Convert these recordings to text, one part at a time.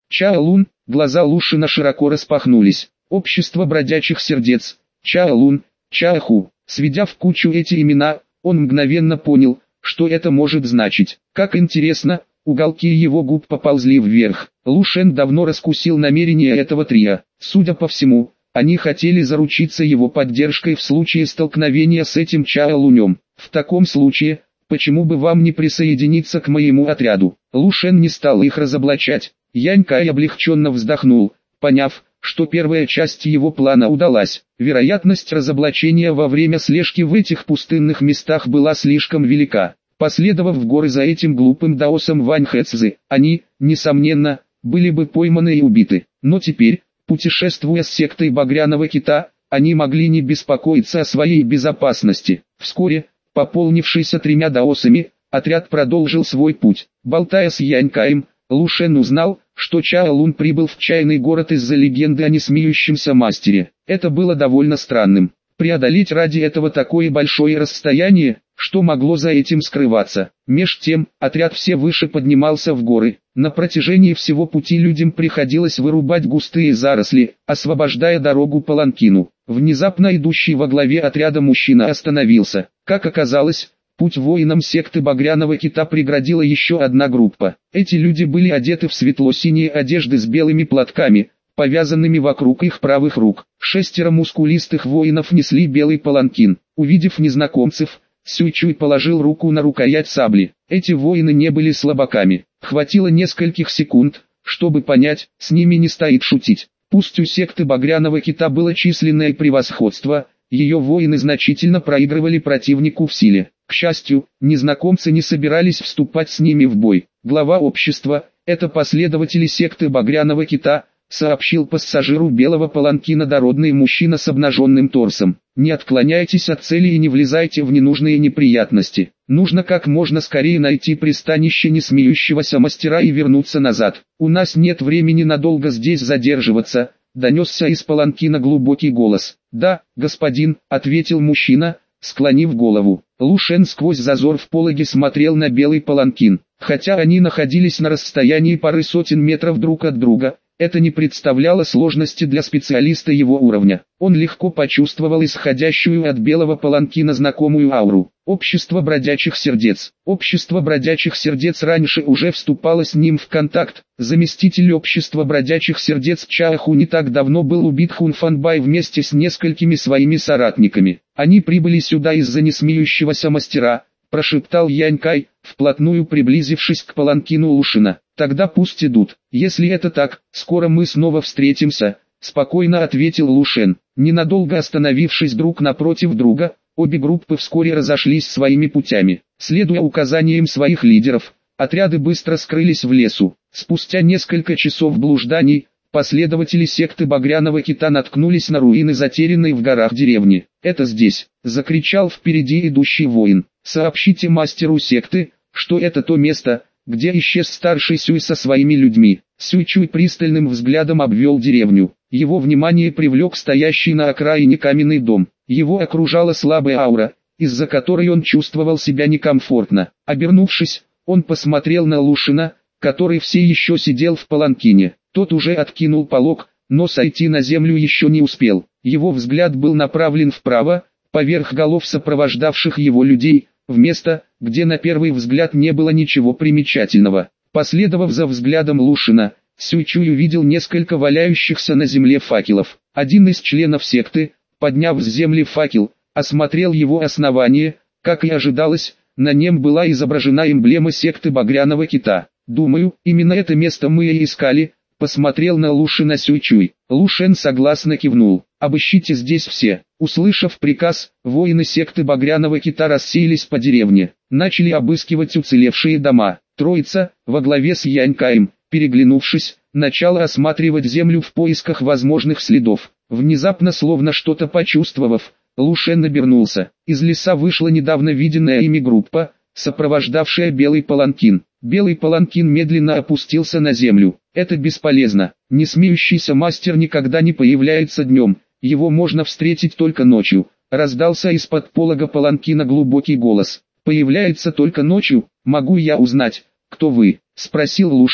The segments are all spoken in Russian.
Чаолун, глаза Лушина широко распахнулись. Общество бродячих сердец, Чаолун, Чаоху. Сведя в кучу эти имена, он мгновенно понял, что это может значить. Как интересно, уголки его губ поползли вверх. Лушен давно раскусил намерения этого трио. Судя по всему, они хотели заручиться его поддержкой в случае столкновения с этим Чаолунем. В таком случае, почему бы вам не присоединиться к моему отряду? Лушен не стал их разоблачать. Янькай облегченно вздохнул, поняв, что первая часть его плана удалась. Вероятность разоблачения во время слежки в этих пустынных местах была слишком велика. Последовав в горы за этим глупым даосом Вань Хэцзы, они, несомненно, были бы пойманы и убиты. Но теперь, путешествуя с сектой Багряного Кита, они могли не беспокоиться о своей безопасности. Вскоре, пополнившийся 3 даосами, отряд продолжил свой путь. Болтая с Янькаем, Лушен узнал, что Чаолун прибыл в чайный город из-за легенды о несмеющемся мастере. Это было довольно странным. Преодолеть ради этого такое большое расстояние, что могло за этим скрываться. Меж тем, отряд все выше поднимался в горы. На протяжении всего пути людям приходилось вырубать густые заросли, освобождая дорогу паланкину. Внезапно идущий во главе отряда мужчина остановился. Как оказалось, путь воинам секты Багряного Кита преградила еще одна группа. Эти люди были одеты в светло-синие одежды с белыми платками, повязанными вокруг их правых рук. 6 мускулистых воинов несли белый паланкин. Увидев незнакомцев, Сюйчуй положил руку на рукоять сабли. Эти воины не были слабаками. Хватило нескольких секунд, чтобы понять, с ними не стоит шутить. Пусть у секты Багряного Кита было численное превосходство, ее воины значительно проигрывали противнику в силе. К счастью, незнакомцы не собирались вступать с ними в бой. Глава общества, это последователи секты Багряного Кита, сообщил пассажиру белого паланкина дородный мужчина с обнаженным торсом. Не отклоняйтесь от цели и не влезайте в ненужные неприятности. Нужно как можно скорее найти пристанище несмеющегося мастера и вернуться назад. У нас нет времени надолго здесь задерживаться, донесся из паланкина глубокий голос. Да, господин, ответил мужчина, склонив голову. Лушен сквозь зазор в пологе смотрел на белый паланкин. Хотя они находились на расстоянии пары сотен метров друг от друга, это не представляло сложности для специалиста его уровня. Он легко почувствовал исходящую от белого паланкина знакомую ауру. Общество бродячих сердец. Общество бродячих сердец раньше уже вступало с ним в контакт. Заместитель общества бродячих сердец Чаоху не так давно был убит Хунфанбай вместе с несколькими своими соратниками. Они прибыли сюда из-за несмеющегося мастера, прошептал Янькай, вплотную приблизившись к паланкину Лушина. Тогда пусть идут. Если это так, скоро мы снова встретимся, спокойно ответил Лушен. Ненадолго остановившись друг напротив друга, обе группы вскоре разошлись своими путями. Следуя указаниям своих лидеров, отряды быстро скрылись в лесу. Спустя несколько часов блужданий, последователи секты Багряного Кита наткнулись на руины затерянной в горах деревни. «Это здесь!» — закричал впереди идущий воин. «Сообщите мастеру секты, что это то место, где исчез старший Сюй со своими людьми». Сюйчуй пристальным взглядом обвел деревню. Его внимание привлек стоящий на окраине каменный дом. Его окружала слабая аура, из-за которой он чувствовал себя некомфортно. Обернувшись, он посмотрел на Лушина, который все еще сидел в паланкине. Тот уже откинул полог, но сойти на землю еще не успел. Его взгляд был направлен вправо, поверх голов сопровождавших его людей, в место, где на первый взгляд не было ничего примечательного. Последовав за взглядом Лушина, Сюйчуй увидел несколько валяющихся на земле факелов. Один из членов секты, подняв с земли факел, осмотрел его основание. Как и ожидалось, на нем была изображена эмблема секты Багряного Кита. «Думаю, именно это место мы и искали», — посмотрел на Лушина Сюйчуй. Лушен согласно кивнул. «Обыщите здесь все». Услышав приказ, воины секты Багряного Кита рассеялись по деревне, начали обыскивать уцелевшие дома. Троица, во главе с Янькаем, переглянувшись, начала осматривать землю в поисках возможных следов. Внезапно, словно что-то почувствовав, Лушен обернулся. Из леса вышла недавно виденная ими группа, сопровождавшая белый паланкин. Белый паланкин медленно опустился на землю. «Это бесполезно. Несмеющийся мастер никогда не появляется днем, его можно встретить только ночью», — раздался из-под полога паланкина глубокий голос. «Появляется только ночью? Могу я узнать, кто вы?» — спросил Лушен.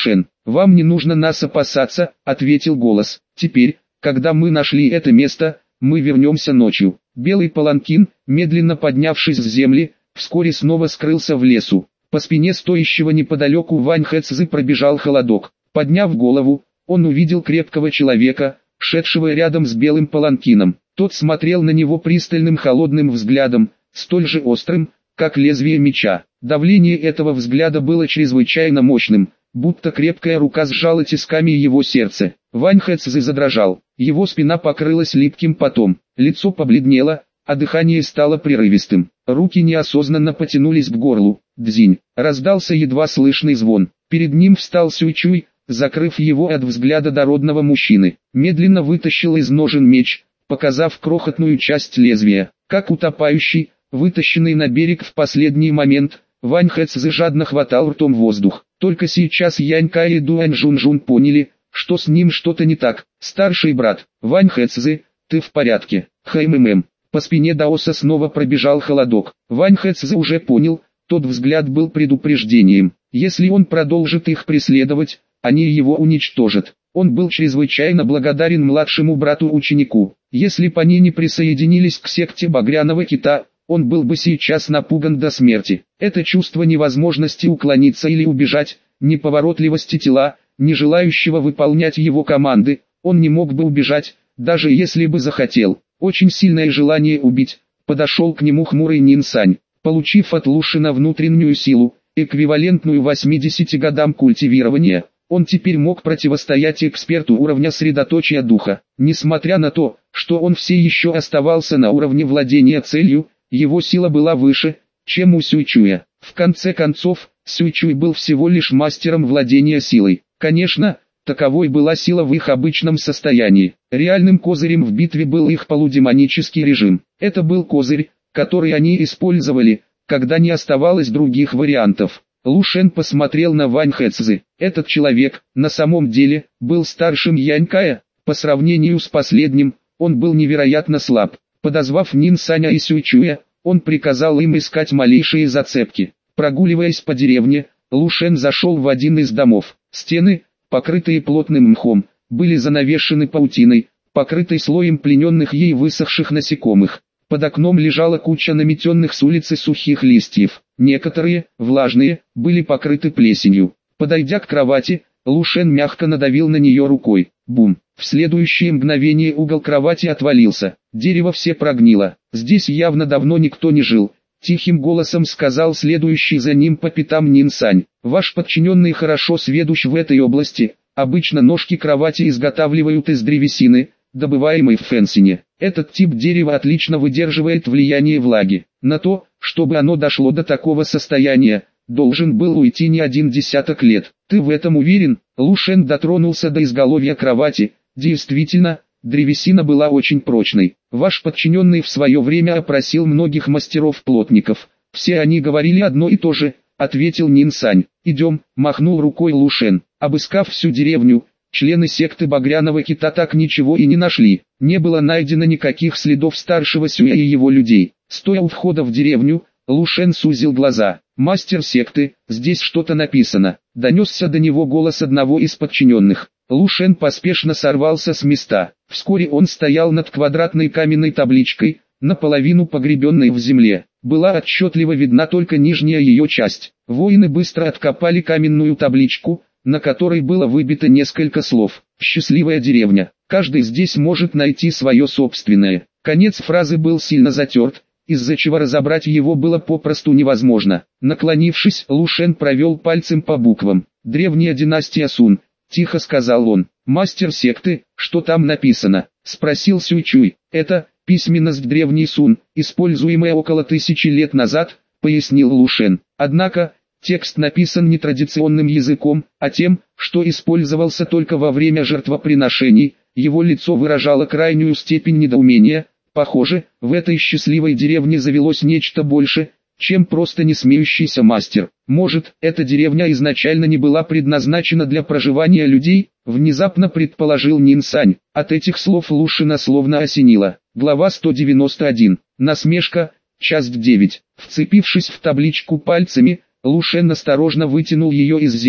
«Вам не нужно нас опасаться», — ответил голос. «Теперь, когда мы нашли это место, мы вернемся ночью». Белый паланкин, медленно поднявшись с земли, вскоре снова скрылся в лесу. По спине стоящего неподалеку Вань Хэцзы пробежал холодок. Подняв голову, он увидел крепкого человека, шедшего рядом с белым паланкином. Тот смотрел на него пристальным холодным взглядом, столь же острым, как лезвие меча. Давление этого взгляда было чрезвычайно мощным, будто крепкая рука сжала тисками его сердце. Вань Хэцзы задрожал, его спина покрылась липким потом, лицо побледнело, а дыхание стало прерывистым. Руки неосознанно потянулись к горлу. Дзинь, раздался едва слышный звон. Перед ним встал Сюйчуй, закрыв его от взгляда дородного мужчины. Медленно вытащил из ножен меч, показав крохотную часть лезвия. Как утопающий, вытащенный на берег в последний момент, Вань Хэцзы жадно хватал ртом воздух. Только сейчас Янька и Дуань Жунжун поняли, что с ним что-то не так. «Старший брат, Вань Хэцзы, ты в порядке?» «Хэм-мэм». По спине Даоса снова пробежал холодок. Вань Хэцзы уже понял, тот взгляд был предупреждением. Если он продолжит их преследовать, они его уничтожат. Он был чрезвычайно благодарен младшему брату-ученику. Если бы они не присоединились к секте Багряного Кита, он был бы сейчас напуган до смерти. Это чувство невозможности уклониться или убежать, неповоротливости тела, не желающего выполнять его команды, он не мог бы убежать, даже если бы захотел. Очень сильное желание убить. Подошел к нему хмурый Нинсань. Получив от Лушина внутреннюю силу, эквивалентную 80 годам культивирования, он теперь мог противостоять эксперту уровня средоточия духа. Несмотря на то, что он все еще оставался на уровне владения целью, его сила была выше, чем у Сюйчуя. В конце концов, Сюйчуй был всего лишь мастером владения силой. Конечно, таковой была сила в их обычном состоянии. Реальным козырем в битве был их полудемонический режим. Это был козырь, который они использовали, когда не оставалось других вариантов. Лу Шен посмотрел на Вань Хэцзы. Этот человек, на самом деле, был старшим Янькая. По сравнению с последним, он был невероятно слаб. Подозвав Нинсаня и Сюйчуя, он приказал им искать малейшие зацепки. Прогуливаясь по деревне, Лу Шен зашел в один из домов. Стены, покрытые плотным мхом, были занавешены паутиной, покрытой слоем плененных ей высохших насекомых. Под окном лежала куча наметенных с улицы сухих листьев. Некоторые, влажные, были покрыты плесенью. Подойдя к кровати, Лу Шен мягко надавил на нее рукой. Бум! В следующее мгновение угол кровати отвалился. Дерево все прогнило. Здесь явно давно никто не жил. Тихим голосом сказал следующий за ним по пятам Нинсань. Ваш подчиненный хорошо сведущ в этой области. Обычно ножки кровати изготавливают из древесины, добываемой в Фэнсине. Этот тип дерева отлично выдерживает влияние влаги. На то, чтобы оно дошло до такого состояния, должен был уйти не один десяток лет. Ты в этом уверен? Лу Шен дотронулся до изголовья кровати. Действительно, древесина была очень прочной. Ваш подчиненный в свое время опросил многих мастеров-плотников. Все они говорили одно и то же, ответил Нинсань. Идем, махнул рукой Лу Шен. Обыскав всю деревню, члены секты Багряного Кита так ничего и не нашли. Не было найдено никаких следов старшего Сюя и его людей. Стоя у входа в деревню, Лу Шен сузил глаза. «Мастер секты, здесь что-то написано». Донесся до него голос одного из подчиненных. Лу Шен поспешно сорвался с места. Вскоре он стоял над квадратной каменной табличкой, наполовину погребенной в земле. Была отчетливо видна только нижняя ее часть. Воины быстро откопали каменную табличку, на которой было выбито несколько слов. «Счастливая деревня. Каждый здесь может найти свое собственное». Конец фразы был сильно затерт, из-за чего разобрать его было попросту невозможно. Наклонившись, Лу Шен провел пальцем по буквам. «Древняя династия Сун», — тихо сказал он. «Мастер секты, что там написано?» — спросил Сюйчуй. «Это письменность древней Сун, используемая около 1000 лет назад», — пояснил Лу Шен. «Однако, текст написан не традиционным языком, а тем, что использовался только во время жертвоприношений». Его лицо выражало крайнюю степень недоумения. Похоже, в этой счастливой деревне завелось нечто больше, чем просто несмеющийся мастер. Может, эта деревня изначально не была предназначена для проживания людей, внезапно предположил Нинсань. От этих слов Лу Шена словно осенило. Глава 191. Насмешка, часть 9. Вцепившись в табличку пальцами, Лу Шен осторожно вытянул ее из земли.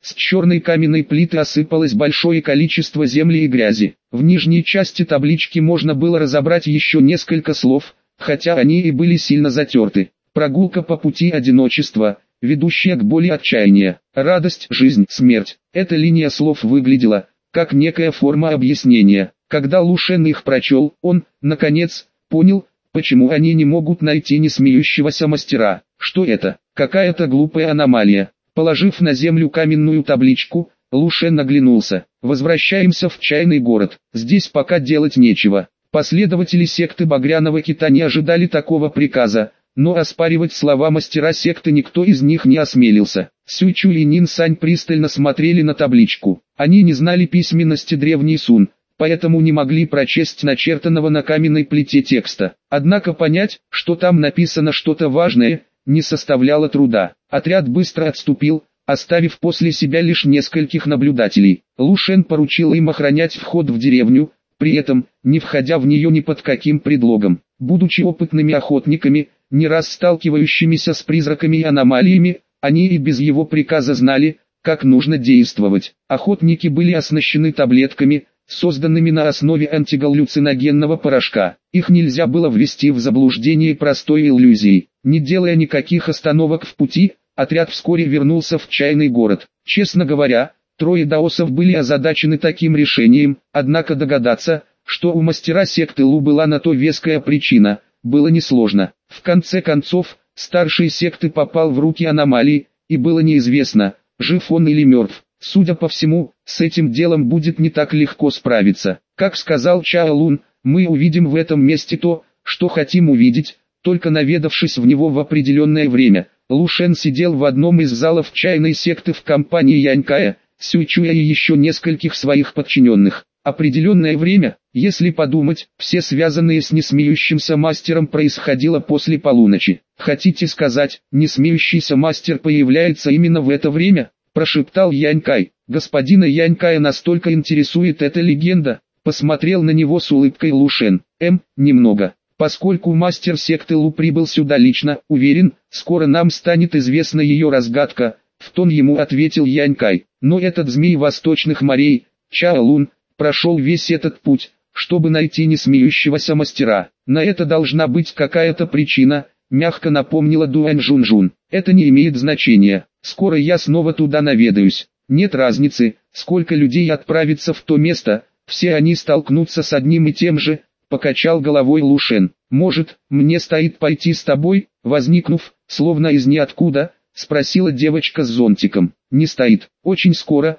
С черной каменной плиты осыпалось большое количество земли и грязи. В нижней части таблички можно было разобрать еще несколько слов, хотя они и были сильно затерты. Прогулка по пути одиночества, ведущая к боли отчаяния, радость, жизнь, смерть. Эта линия слов выглядела как некая форма объяснения. Когда Лушен их прочел, он, наконец, понял, почему они не могут найти несмеющегося мастера. Что это? Какая-то глупая аномалия. Положив на землю каменную табличку, Лушен оглянулся. Возвращаемся в чайный город. Здесь пока делать нечего. Последователи секты Багряного Кита не ожидали такого приказа, но оспаривать слова мастера секты никто из них не осмелился. Сюйчу и Нин Сань пристально смотрели на табличку. Они не знали письменности древней Сун, поэтому не могли прочесть начертанного на каменной плите текста. Однако понять, что там написано что-то важное, не составляло труда. Отряд быстро отступил, оставив после себя лишь нескольких наблюдателей. Лушен поручил им охранять вход в деревню, при этом, не входя в нее ни под каким предлогом. Будучи опытными охотниками, не раз сталкивающимися с призраками и аномалиями, они и без его приказа знали, как нужно действовать. Охотники были оснащены таблетками, созданными на основе антигаллюциногенного порошка. Их нельзя было ввести в заблуждение простой иллюзией. Не делая никаких остановок в пути, отряд вскоре вернулся в чайный город. Честно говоря, трое даосов были озадачены таким решением, однако догадаться, что у мастера секты Лу была на то веская причина, было несложно. В конце концов, старший секты попал в руки аномалии, и было неизвестно, жив он или мертв. Судя по всему, с этим делом будет не так легко справиться. Как сказал Чао Лун, мы увидим в этом месте то, что хотим увидеть, только наведавшись в него в определенное время. Лушен сидел в одном из залов чайной секты в компании Янькая, Сюйчуя и еще нескольких своих подчиненных. Определенное время, если подумать, все связанные с несмеющимся мастером происходило после полуночи. Хотите сказать, несмеющийся мастер появляется именно в это время? Прошептал Янькай. Господина Янькая настолько интересует эта легенда, посмотрел на него с улыбкой Лушен. Немного. Поскольку мастер секты Лу прибыл сюда лично, уверен, скоро нам станет известна ее разгадка, в тон ему ответил Янькай. Но этот змей восточных морей, Чао Лун, прошел весь этот путь, чтобы найти несмеющегося мастера. На это должна быть какая-то причина, мягко напомнила Дуань Жунжун. Это не имеет значения, скоро я снова туда наведаюсь. Нет разницы, сколько людей отправится в то место, все они столкнутся с одним и тем же, покачал головой Лушен. Может, мне стоит пойти с тобой? Возникнув, словно из ниоткуда, спросила девочка с зонтиком. Не стоит, очень скоро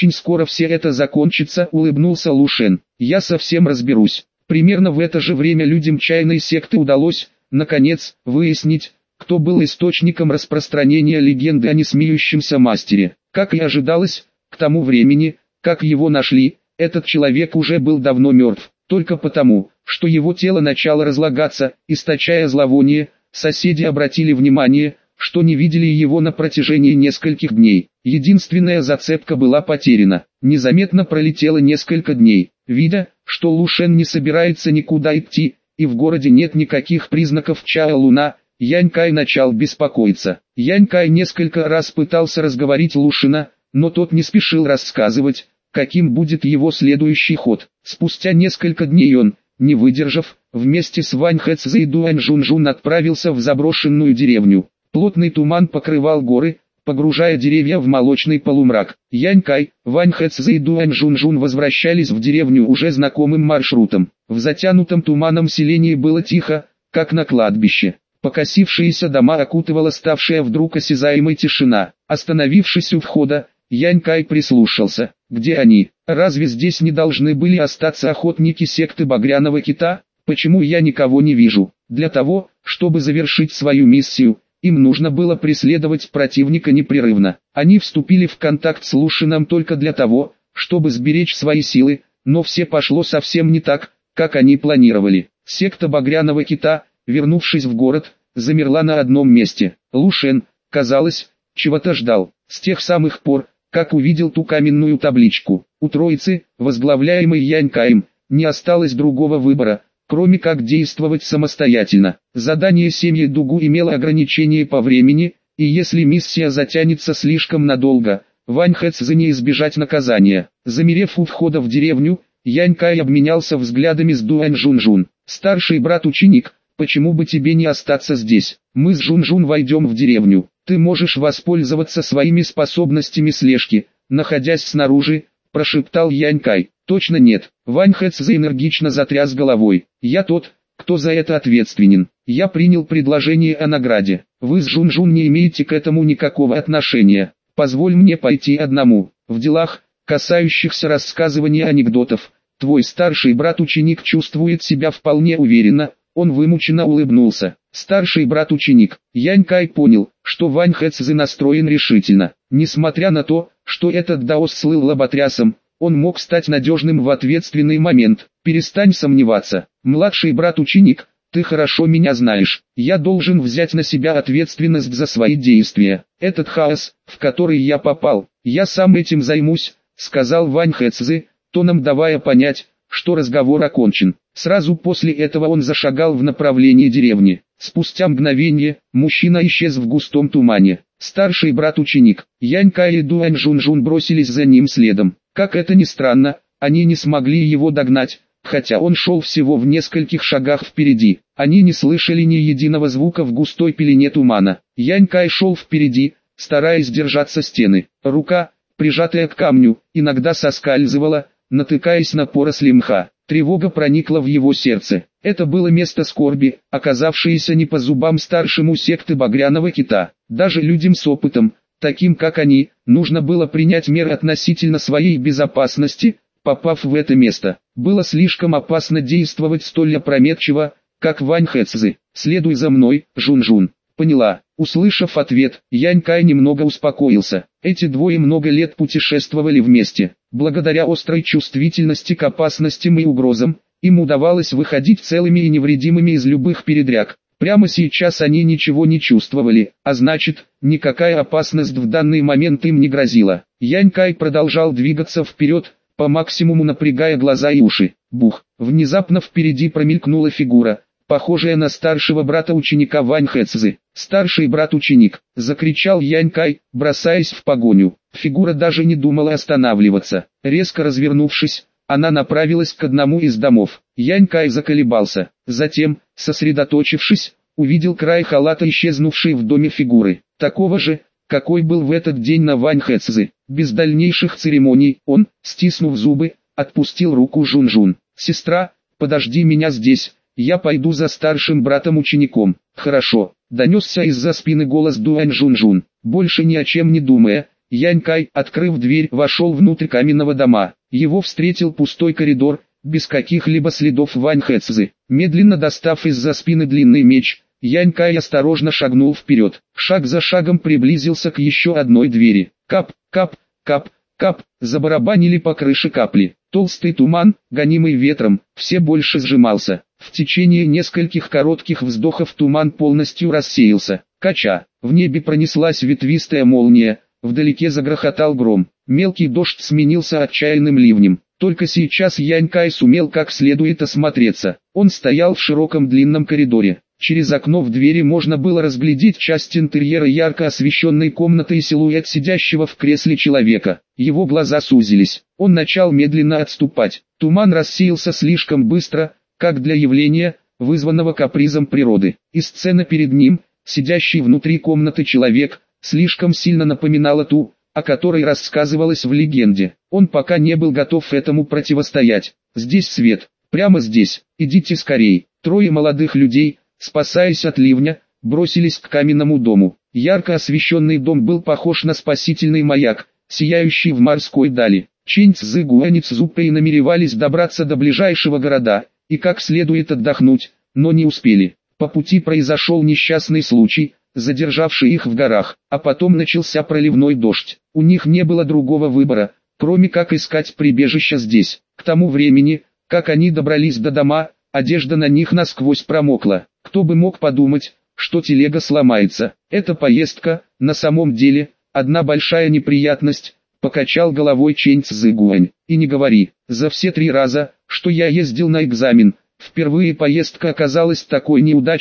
все это закончится, улыбнулся Лушен. Я совсем разберусь. Примерно в это же время людям чайной секты удалось, наконец, выяснить, кто был источником распространения легенды о несмеющемся мастере. Как и ожидалось, к тому времени, как его нашли, этот человек уже был давно мертв. Только потому, что его тело начало разлагаться, источая зловоние, соседи обратили внимание, что не видели его на протяжении нескольких дней. Единственная зацепка была потеряна. Незаметно пролетело несколько дней. Видя, что Лушен не собирается никуда идти, и в городе нет никаких признаков Чао Луна, Янькай начал беспокоиться. Янькай несколько раз пытался разговорить Лушена, но тот не спешил рассказывать, каким будет его следующий ход. Спустя несколько дней он, не выдержав, вместе с Вань Хэцзэ и Дуань Жунжун отправился в заброшенную деревню. Плотный туман покрывал горы, погружая деревья в молочный полумрак. Янькай, Вань Хэцзэ и Дуань Жунжун возвращались в деревню уже знакомым маршрутом. В затянутом туманом селении было тихо, как на кладбище. Покосившиеся дома окутывала ставшая вдруг осязаемой тишина. Остановившись у входа, Янькай прислушался. Где они? Разве здесь не должны были остаться охотники секты Багряного Кита? Почему я никого не вижу? Для того, чтобы завершить свою миссию, им нужно было преследовать противника непрерывно. Они вступили в контакт с Лушеном только для того, чтобы сберечь свои силы, но все пошло совсем не так, как они планировали. Секта Багряного Кита, вернувшись в город, замерла на одном месте. Лушен, казалось, чего-то ждал. С тех самых пор, как увидел ту каменную табличку, у троицы, возглавляемой Янькаем, не осталось другого выбора, кроме как действовать самостоятельно. Задание семьи Дугу имело ограничение по времени, и если миссия затянется слишком надолго, Вань Хэцзы не избежать наказания. Замерев у входа в деревню, Янь Кай обменялся взглядами с Дуань Жунжун. «Старший брат-ученик, почему бы тебе не остаться здесь? Мы с Жунжун войдем в деревню. Ты можешь воспользоваться своими способностями слежки, находясь снаружи», – прошептал Янь Кай. «Точно нет». Вань Хэцзы энергично затряс головой. «Я тот, кто за это ответственен. Я принял предложение о награде. Вы с Жунжун не имеете к этому никакого отношения. Позволь мне пойти одному. В делах, касающихся рассказывания анекдотов, твой старший брат-ученик чувствует себя вполне уверенно». Он вымученно улыбнулся. Старший брат-ученик. Янь Кай понял, что Вань Хэцзы настроен решительно. Несмотря на то, что этот даос слыл лоботрясом, он мог стать надежным в ответственный момент. «Перестань сомневаться. Младший брат-ученик, ты хорошо меня знаешь. Я должен взять на себя ответственность за свои действия. Этот хаос, в который я попал, я сам этим займусь», — сказал Вань Хэцзы, тоном давая понять, что разговор окончен. Сразу после этого он зашагал в направлении деревни. Спустя мгновение, мужчина исчез в густом тумане. Старший брат-ученик, Янь Кай и Дуань Жунжун бросились за ним следом. Как это ни странно, они не смогли его догнать, хотя он шел всего в нескольких шагах впереди. Они не слышали ни единого звука в густой пелене тумана. Янь Кай шел впереди, стараясь держаться стены. Рука, прижатая к камню, иногда соскальзывала, натыкаясь на поросли мха. Тревога проникла в его сердце. Это было место скорби, оказавшееся не по зубам старшему секты Багряного Кита. Даже людям с опытом, таким как они, нужно было принять меры относительно своей безопасности. Попав в это место, было слишком опасно действовать столь опрометчиво, как Вань Хэцзы. «Следуй за мной, Жунжун». «Поняла». Услышав ответ, Янь Кай немного успокоился. Эти двое много лет путешествовали вместе. Благодаря острой чувствительности к опасностям и угрозам, им удавалось выходить целыми и невредимыми из любых передряг. Прямо сейчас они ничего не чувствовали, а значит, никакая опасность в данный момент им не грозила. Янь Кай продолжал двигаться вперед, по максимуму напрягая глаза и уши. Бух! Внезапно впереди промелькнула фигура, похожая на старшего брата ученика Вань Хэцзы. «Старший брат-ученик!» – закричал Янь Кай, бросаясь в погоню. Фигура даже не думала останавливаться. Резко развернувшись, она направилась к одному из домов. Янь Кай заколебался. Затем, сосредоточившись, увидел край халата исчезнувшей в доме фигуры. Такого же, какой был в этот день на Вань Хэцзы. Без дальнейших церемоний, он, стиснув зубы, отпустил руку Жунжун. «Сестра, подожди меня здесь, я пойду за старшим братом-учеником». «Хорошо», — донесся из-за спины голос Дуань Жунжун. Больше ни о чем не думая, Янь Кай, открыв дверь, вошел внутрь каменного дома. Его встретил пустой коридор, без каких-либо следов Вань Хэцзы. Медленно достав из-за спины длинный меч, Янь Кай осторожно шагнул вперед. Шаг за шагом приблизился к еще одной двери. Кап, кап, кап, кап, забарабанили по крыше капли. Толстый туман, гонимый ветром, все больше сжимался. В течение нескольких коротких вздохов туман полностью рассеялся. Кача, в небе пронеслась ветвистая молния, вдалеке загрохотал гром. Мелкий дождь сменился отчаянным ливнем. Только сейчас Янь Кай сумел как следует осмотреться. Он стоял в широком длинном коридоре. Через окно в двери можно было разглядеть часть интерьера ярко освещенной комнаты и силуэт сидящего в кресле человека. Его глаза сузились. Он начал медленно отступать. Туман рассеялся слишком быстро, как для явления, вызванного капризом природы. И сцена перед ним, сидящий внутри комнаты человек, слишком сильно напоминала ту, о которой рассказывалось в легенде. Он пока не был готов этому противостоять. «Здесь свет, прямо здесь, идите скорей». Трое молодых людей, спасаясь от ливня, бросились к каменному дому. Ярко освещенный дом был похож на спасительный маяк, сияющий в морской дали. Чэнь Цзы Гуань и Цзупэй намеревались добраться до ближайшего города, и как следует отдохнуть, но не успели. По пути произошел несчастный случай, задержавший их в горах, а потом начался проливной дождь. У них не было другого выбора, кроме как искать прибежище здесь. К тому времени, как они добрались до дома, одежда на них насквозь промокла. Кто бы мог подумать, что телега сломается. Эта поездка, на самом деле, одна большая неприятность, покачал головой Чэнь Цзы Гуань. И не говори, за все 3 раза, что я ездил на экзамен, впервые поездка оказалась такой неудачной,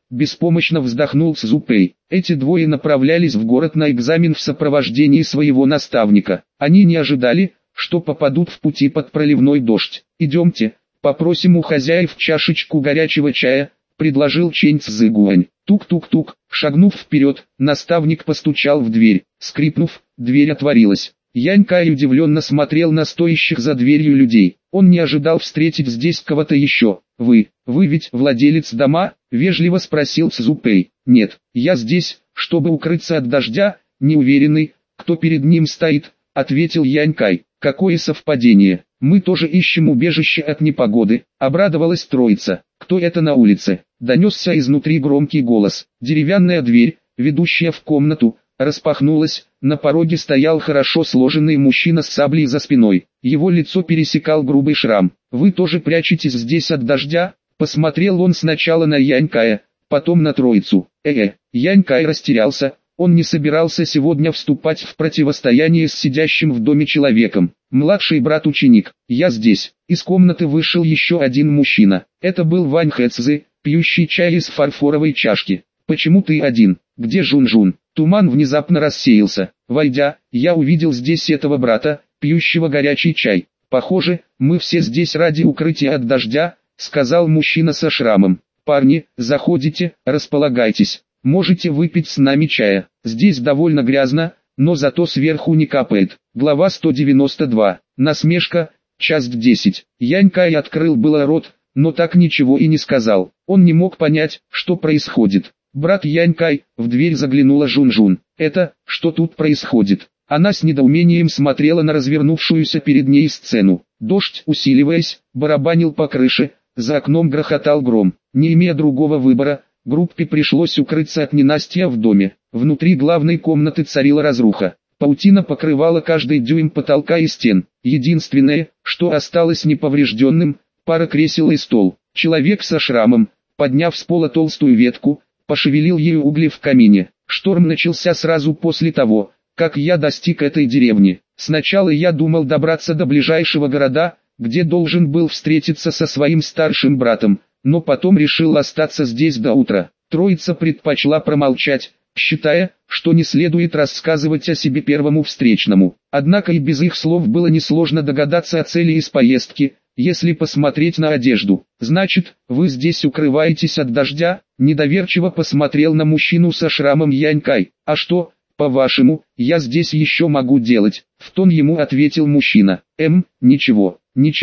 беспомощно вздохнул Цзупэй. Эти двое направлялись в город на экзамен в сопровождении своего наставника. Они не ожидали, что попадут в пути под проливной дождь. «Идемте, попросим у хозяев чашечку горячего чая», — предложил Чэнь Цзыгуань. Тук-тук-тук, шагнув вперед, наставник постучал в дверь. Скрипнув, дверь отворилась. Янь Кай удивленно смотрел на стоящих за дверью людей. Он не ожидал встретить здесь кого-то еще. Вы ведь владелец дома?» — вежливо спросил Цзупэй. «Нет, я здесь, чтобы укрыться от дождя», — неуверенный, кто перед ним стоит, ответил Янь Кай. «Какое совпадение, мы тоже ищем убежище от непогоды», — обрадовалась троица. «Кто это на улице?» — донесся изнутри громкий голос. Деревянная дверь, ведущая в комнату, распахнулась, на пороге стоял хорошо сложенный мужчина с саблей за спиной. Его лицо пересекал грубый шрам. «Вы тоже прячетесь здесь от дождя?» — посмотрел он сначала на Янь Кая, потом на троицу. Янь Кай растерялся, он не собирался сегодня вступать в противостояние с сидящим в доме человеком. «Младший брат-ученик, я здесь». Из комнаты вышел еще один мужчина. Это был Вань Хэцзы, пьющий чай из фарфоровой чашки. «Почему ты один? Где Жун-Жун?» Туман внезапно рассеялся. Войдя, я увидел здесь этого брата, пьющего горячий чай. «Похоже, мы все здесь ради укрытия от дождя», — сказал мужчина со шрамом. «Парни, заходите, располагайтесь. Можете выпить с нами чая. Здесь довольно грязно, но зато сверху не капает». Глава 192. Насмешка. Часть 10. Янь Кай открыл было рот, но так ничего и не сказал. Он не мог понять, что происходит. «Брат Янь Кай», в дверь заглянула Жун-Жун. «Это, что тут происходит?» Она с недоумением смотрела на развернувшуюся перед ней сцену. Дождь, усиливаясь, барабанил по крыше, за окном грохотал гром. Не имея другого выбора, группе пришлось укрыться от ненастья в доме. Внутри главной комнаты царила разруха. Паутина покрывала каждый дюйм потолка и стен. Единственное, что осталось неповрежденным, пара кресел и стол. Человек со шрамом, подняв с пола толстую ветку, пошевелил ею угли в камине. «Шторм начался сразу после того, как я достиг этой деревни. Сначала я думал добраться до ближайшего города, где должен был встретиться со своим старшим братом, но потом решил остаться здесь до утра». Троица предпочла промолчать, считая, что не следует рассказывать о себе первому встречному. Однако и без их слов было несложно догадаться о цели из поездки, если посмотреть на одежду. «Значит, вы здесь укрываетесь от дождя?» Недоверчиво посмотрел на мужчину со шрамом Янь Кай. «А что, по-вашему, я здесь еще могу делать?» В тон ему ответил мужчина. Ничего,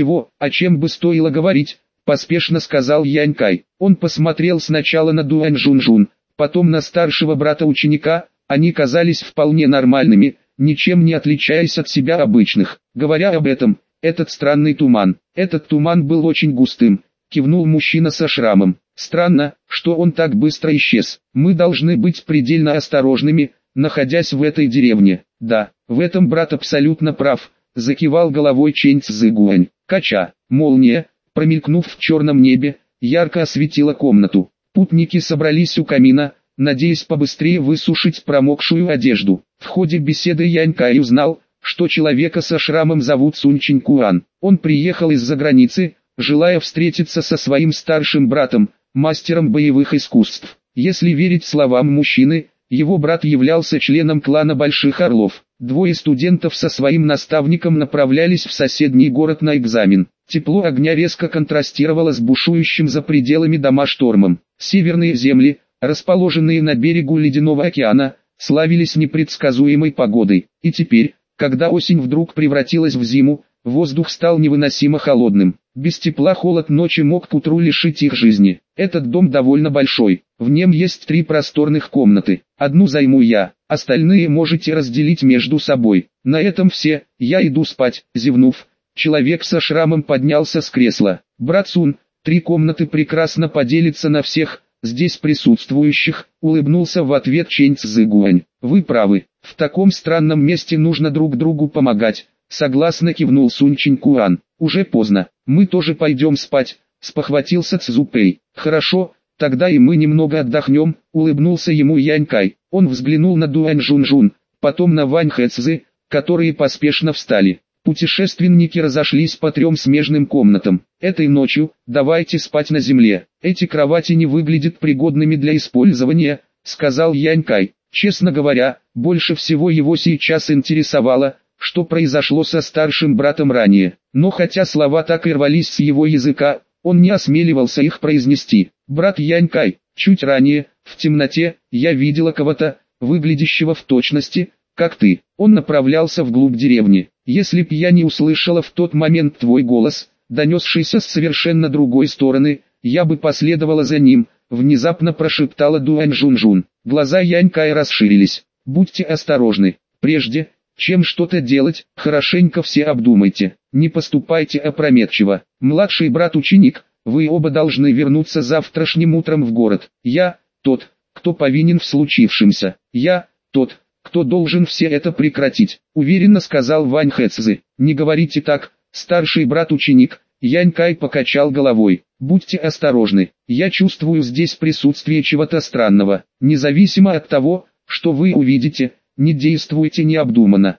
о чем бы стоило говорить», поспешно сказал Янь Кай. Он посмотрел сначала на Дуань Жун-Жун, потом на старшего брата ученика. Они казались вполне нормальными, ничем не отличаясь от себя обычных. Говоря об этом, этот туман был очень густым, кивнул мужчина со шрамом. «Странно, что он так быстро исчез. Мы должны быть предельно осторожными, находясь в этой деревне». «Да, в этом брат абсолютно прав», — закивал головой Чэнь Цзыгуань. Молния, промелькнув в черном небе, ярко осветила комнату. Путники собрались у камина, надеясь побыстрее высушить промокшую одежду. В ходе беседы Янь Кай узнал, что человека со шрамом зовут Сунь Чинькуан. Он приехал из-за границы, желая встретиться со своим старшим братом, мастером боевых искусств. Если верить словам мужчины, его брат являлся членом клана Больших Орлов. Двое студентов со своим наставником направлялись в соседний город на экзамен. Тепло огня резко контрастировало с бушующим за пределами дома штормом. Северные земли, расположенные на берегу Ледяного океана, славились непредсказуемой погодой. И теперь, когда осень вдруг превратилась в зиму, воздух стал невыносимо холодным. Без тепла холод ночи мог к утру лишить их жизни. Этот дом довольно большой. В нем есть 3 просторных комнаты. Одну займу я, остальные можете разделить между собой. На этом все, я иду спать. Зевнув, человек со шрамом поднялся с кресла. «Брат Сун, 3 комнаты прекрасно поделятся на всех здесь присутствующих», улыбнулся в ответ Чэнь Цзыгуань. «Вы правы, в таком странном месте нужно друг другу помогать», согласно кивнул Сунь Чинькуан. «Уже поздно, мы тоже пойдем спать», спохватился Цзупэй. «Хорошо, тогда и мы немного отдохнем», улыбнулся ему Янь Кай. Он взглянул на Дуань Жун-Жун, потом на Вань Хэцзы, которые поспешно встали. Путешественники разошлись по 3 смежным комнатам. Этой ночью, давайте спать на земле. Эти кровати не выглядят пригодными для использования, сказал Янькай. Честно говоря, больше всего его сейчас интересовало, что произошло со старшим братом ранее. Но хотя слова так и рвались с его языка, он не осмеливался их произнести. «Брат Янькай, чуть ранее, в темноте, я видела кого-то, выглядящего в точности, как ты». Он направлялся вглубь деревни. «Если б я не услышала в тот момент твой голос, донесшийся с совершенно другой стороны, я бы последовала за ним», внезапно прошептала Дуань Жунжун. Глаза Янькая расширились. «Будьте осторожны. Прежде, чем что-то делать, хорошенько все обдумайте. Не поступайте опрометчиво. Младший брат-ученик, вы оба должны вернуться завтрашним утром в город. Я, тот, кто повинен в случившемся. Я, тот, кто должен все это прекратить», уверенно сказал Вань Хэцзы. «Не говорите так, старший брат-ученик». Янькай покачал головой. «Будьте осторожны. Я чувствую здесь присутствие чего-то странного. Независимо от того, что вы увидите, не действуйте необдуманно».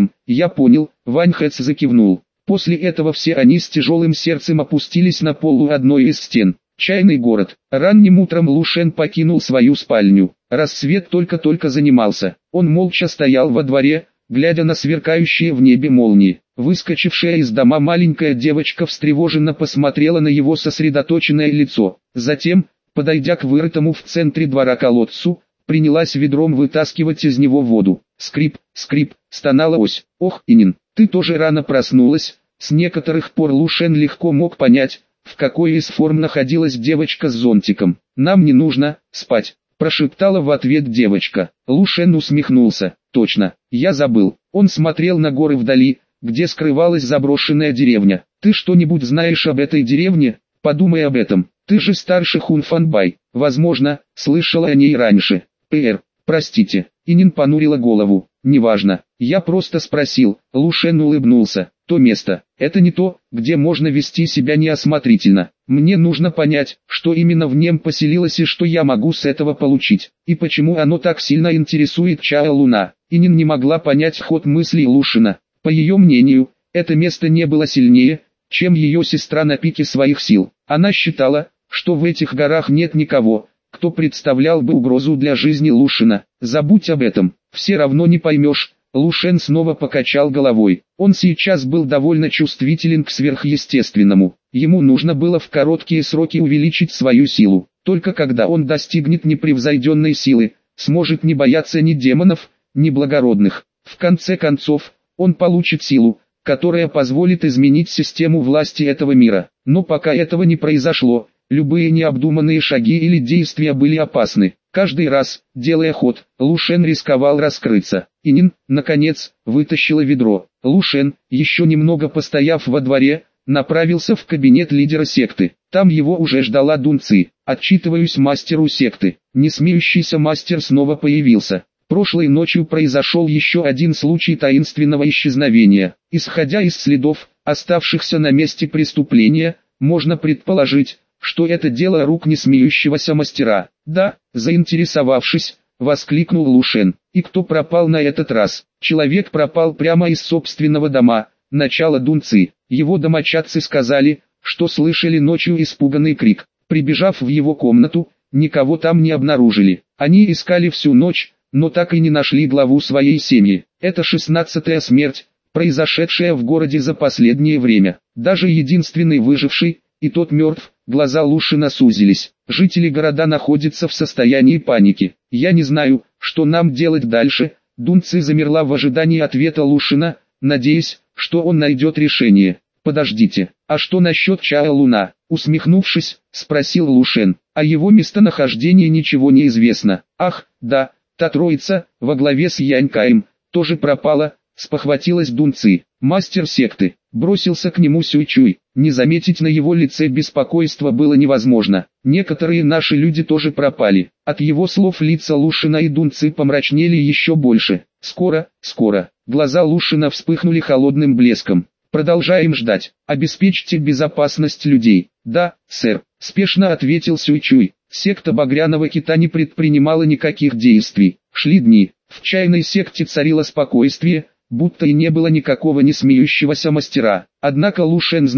Я понял», Вань Хэц закивнул. После этого все они с тяжелым сердцем опустились на пол у одной из стен. Чайный город. Ранним утром Лу Шен покинул свою спальню. Рассвет только-только занимался. Он молча стоял во дворе, глядя на сверкающие в небе молнии. Выскочившая из дома маленькая девочка встревоженно посмотрела на его сосредоточенное лицо. Затем, подойдя к вырытому в центре двора колодцу, принялась ведром вытаскивать из него воду. Скрип, скрип, стонала ось. «Ох, Инин, ты тоже рано проснулась». С некоторых пор Лу Шен легко мог понять, в какой из форм находилась девочка с зонтиком. «Нам не нужно спать», прошептала в ответ девочка. Лу Шен усмехнулся. «Точно, я забыл». Он смотрел на горы вдали, где скрывалась заброшенная деревня. «Ты что-нибудь знаешь об этой деревне? Подумай об этом. Ты же старше Хун Фанбай. Возможно, слышала о ней раньше». Простите». Инин понурила голову. «Неважно. Я просто спросил». Лу Шен улыбнулся. «То место. Это не то, где можно вести себя неосмотрительно. Мне нужно понять, что именно в нем поселилось и что я могу с этого получить. И почему оно так сильно интересует Чао Луна». Инин не могла понять ход мыслей Лу Шена. По ее мнению, это место не было сильнее, чем ее сестра на пике своих сил. Она считала, что в этих горах нет никого, кто представлял бы угрозу для жизни Лу Шена. «Забудь об этом, все равно не поймешь». Лу Шен снова покачал головой. Он сейчас был довольно чувствителен к сверхъестественному. Ему нужно было в короткие сроки увеличить свою силу. Только когда он достигнет непревзойденной силы, сможет не бояться ни демонов, ни благородных. В конце концов, он получит силу, которая позволит изменить систему власти этого мира. Но пока этого не произошло, любые необдуманные шаги или действия были опасны. Каждый раз, делая ход, Лу Шен рисковал раскрыться. Инин, наконец, вытащила ведро. Лу Шен, еще немного постояв во дворе, направился в кабинет лидера секты. Там его уже ждала Дун Ци. «Отчитываюсь мастеру секты». Несмеющийся мастер снова появился. Прошлой ночью произошел еще один случай таинственного исчезновения. Исходя из следов, оставшихся на месте преступления, можно предположить, что это дело рук несмеющегося мастера. «Да», заинтересовавшись, воскликнул Лу Шен. «И кто пропал на этот раз?» «Человек пропал прямо из собственного дома», начало Дун Ци. Его домочадцы сказали, что слышали ночью испуганный крик. Прибежав в его комнату, никого там не обнаружили. Они искали всю ночь, но так и не нашли главу своей семьи. Это 16-я смерть, произошедшая в городе за последнее время. Даже единственный выживший, и тот мертв. Глаза Лу Шена сузились. Жители города находятся в состоянии паники. «Я не знаю, что нам делать дальше». Дун Ци замерла в ожидании ответа Лу Шена, надеясь, что он найдет решение. «Подождите, а что насчет Чао Луна?» Усмехнувшись, спросил Лу Шен. «О его местонахождении ничего не известно». «Ах, да, та троица, во главе с Янькаем, тоже пропала», спохватилась Дун Ци. Мастер секты бросился к нему Сюй Чуй. Не заметить на его лице беспокойства было невозможно. «Некоторые наши люди тоже пропали». От его слов лица Лу Шена и Дун Ци помрачнели еще больше. «Скоро». Глаза Лу Шена вспыхнули холодным блеском. «Продолжаем ждать. Обеспечьте безопасность людей». «Да, сэр», спешно ответил Сюй Чуй. Секта Багряного Кита не предпринимала никаких действий. Шли дни. В чайной секте царило спокойствие, будто и не было никакого несмеющегося мастера. Однако Лу Шен знал,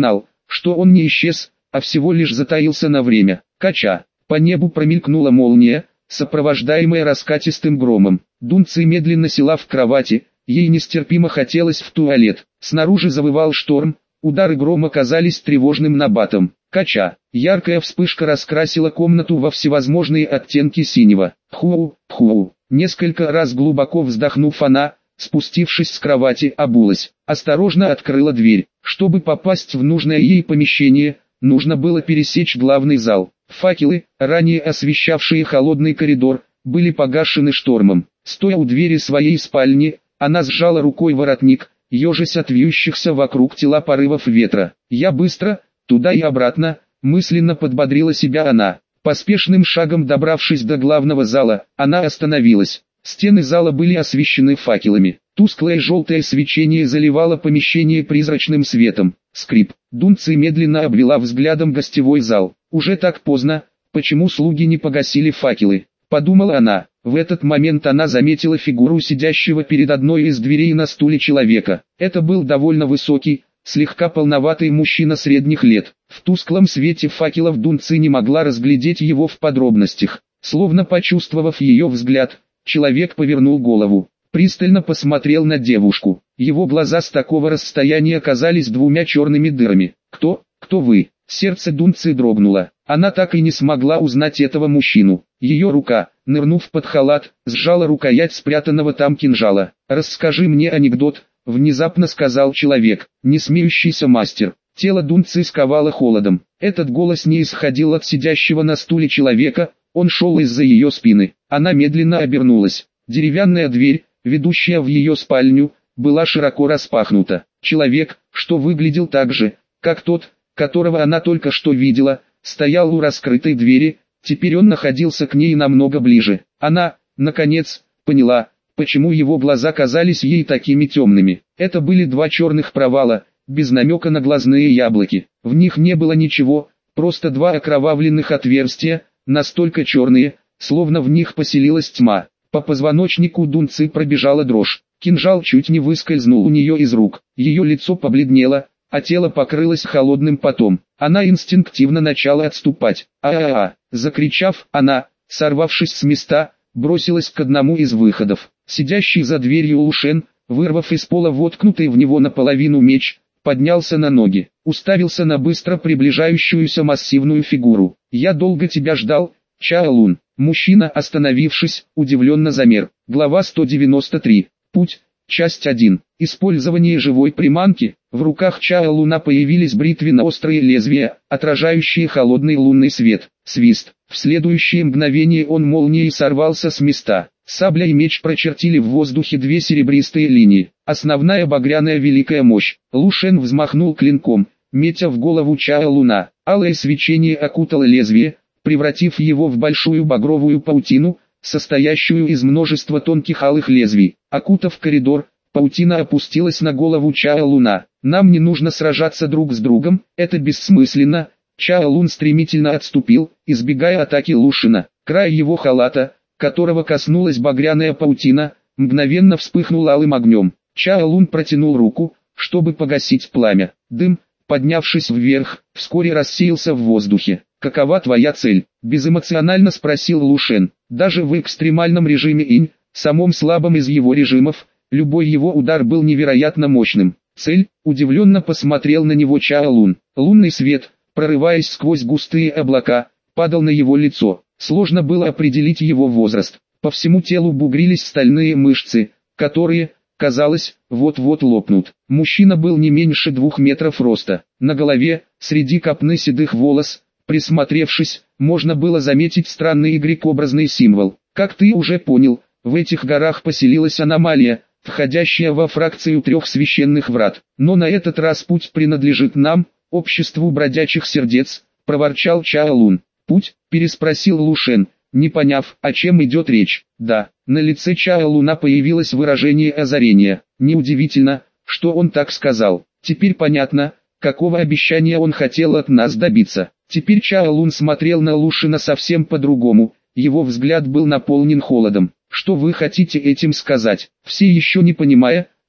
что он не исчез, а всего лишь затаился на время. Кача. По небу промелькнула молния, сопровождаемая раскатистым громом. Дунци медленно села в кровати, ей нестерпимо хотелось в туалет. Снаружи завывал шторм, удары грома казались тревожным набатом. Кача. Яркая вспышка раскрасила комнату во всевозможные оттенки синего. Пху. Несколько раз глубоко вздохнув, она, спустившись с кровати, обулась. Осторожно открыла дверь. Чтобы попасть в нужное ей помещение, нужно было пересечь главный зал. Факелы, ранее освещавшие холодный коридор, были погашены штормом. Стоя у двери своей спальни, она сжала рукой воротник, ежась от вьющихся вокруг тела порывов ветра. «Я быстро, туда и обратно», мысленно подбодрила себя она. Поспешным шагом добравшись до главного зала, она остановилась. Стены зала были освещены факелами. Тусклое желтое свечение заливало помещение призрачным светом. Скрип. Дунци медленно обвела взглядом гостевой зал. Уже так поздно, почему слуги не погасили факелы? Подумала она. В этот момент она заметила фигуру сидящего перед одной из дверей на стуле человека. Это был довольно высокий, слегка полноватый мужчина средних лет. В тусклом свете факелов Дунци не могла разглядеть его в подробностях. Словно почувствовав ее взгляд, человек повернул голову, пристально посмотрел на девушку. Его глаза с такого расстояния казались двумя черными дырами. «Кто вы?» Сердце Дунци дрогнуло. Она так и не смогла узнать этого мужчину. Ее рука, нырнув под халат, сжала рукоять спрятанного там кинжала. «Расскажи мне анекдот», — внезапно сказал человек, не смеющийся мастер. Тело Дунци сковало холодом. Этот голос не исходил от сидящего на стуле человека, он шел из-за ее спины. Она медленно обернулась. Деревянная дверь, ведущая в ее спальню, была широко распахнута. Человек, что выглядел так же, как тот, которого она только что видела, стоял у раскрытой двери, теперь он находился к ней намного ближе. Она, наконец, поняла, почему его глаза казались ей такими темными. Это были два черных провала, без намека на глазные яблоки. В них не было ничего, просто два окровавленных отверстия, настолько черные, словно в них поселилась тьма. По позвоночнику Дунци пробежала дрожь. Кинжал чуть не выскользнул у нее из рук. Ее лицо побледнело, а тело покрылось холодным потом. Она инстинктивно начала отступать. Закричав, она, сорвавшись с места, бросилась к одному из выходов. Сидящий за дверью Лушен, вырвав из пола воткнутый в него наполовину меч, поднялся на ноги, уставился на быстро приближающуюся массивную фигуру. «Я долго тебя ждал, Чаолун». Мужчина, остановившись, удивленно замер. Глава 193. Путь. Часть 1. Использование живой приманки. В руках Чаолуна появились бритвенно-острые лезвия, отражающие холодный лунный свет. Свист. В следующее мгновение он молнией сорвался с места. Сабля и меч прочертили в воздухе две серебристые линии. Основная багряная великая мощь. Лушен взмахнул клинком, метя в голову Чаолуна. Алое свечение окутало лезвие, превратив его в большую багровую паутину, состоящую из множества тонких алых лезвий. Окутав коридор, паутина опустилась на голову Чаолуна. «Нам не нужно сражаться друг с другом, это бессмысленно». Чаолун стремительно отступил, избегая атаки Лушена. Край его халата, которого коснулась багряная паутина, мгновенно вспыхнул алым огнем. Чаолун протянул руку, чтобы погасить пламя. Дым, поднявшись вверх, вскоре рассеялся в воздухе. «Какова твоя цель?» – безэмоционально спросил Лушен. Даже в экстремальном режиме инь, самом слабом из его режимов, любой его удар был невероятно мощным. «Цель?» – удивленно посмотрел на него Чаолун. Лунный свет, прорываясь сквозь густые облака, падал на его лицо. Сложно было определить его возраст. По всему телу бугрились стальные мышцы, которые, казалось, вот-вот лопнут. Мужчина был не меньше 2 метров роста. На голове, среди копны седых волос, присмотревшись, можно было заметить странный Y-образный символ. Как ты уже понял, в этих горах поселилась аномалия, входящая во фракцию 3 священных врат. Но на этот раз путь принадлежит нам, обществу бродячих сердец, проворчал Чаолун. «Путь?» – переспросил Лушен, не поняв, о чем идет речь. Да, на лице Чаолуна появилось выражение озарения. Неудивительно, что он так сказал. Теперь понятно, какого обещания он хотел от нас добиться. Теперь Чаолун смотрел на Лушена совсем по-другому, его взгляд был наполнен холодом. «Что вы хотите этим сказать?» Все еще не понимая,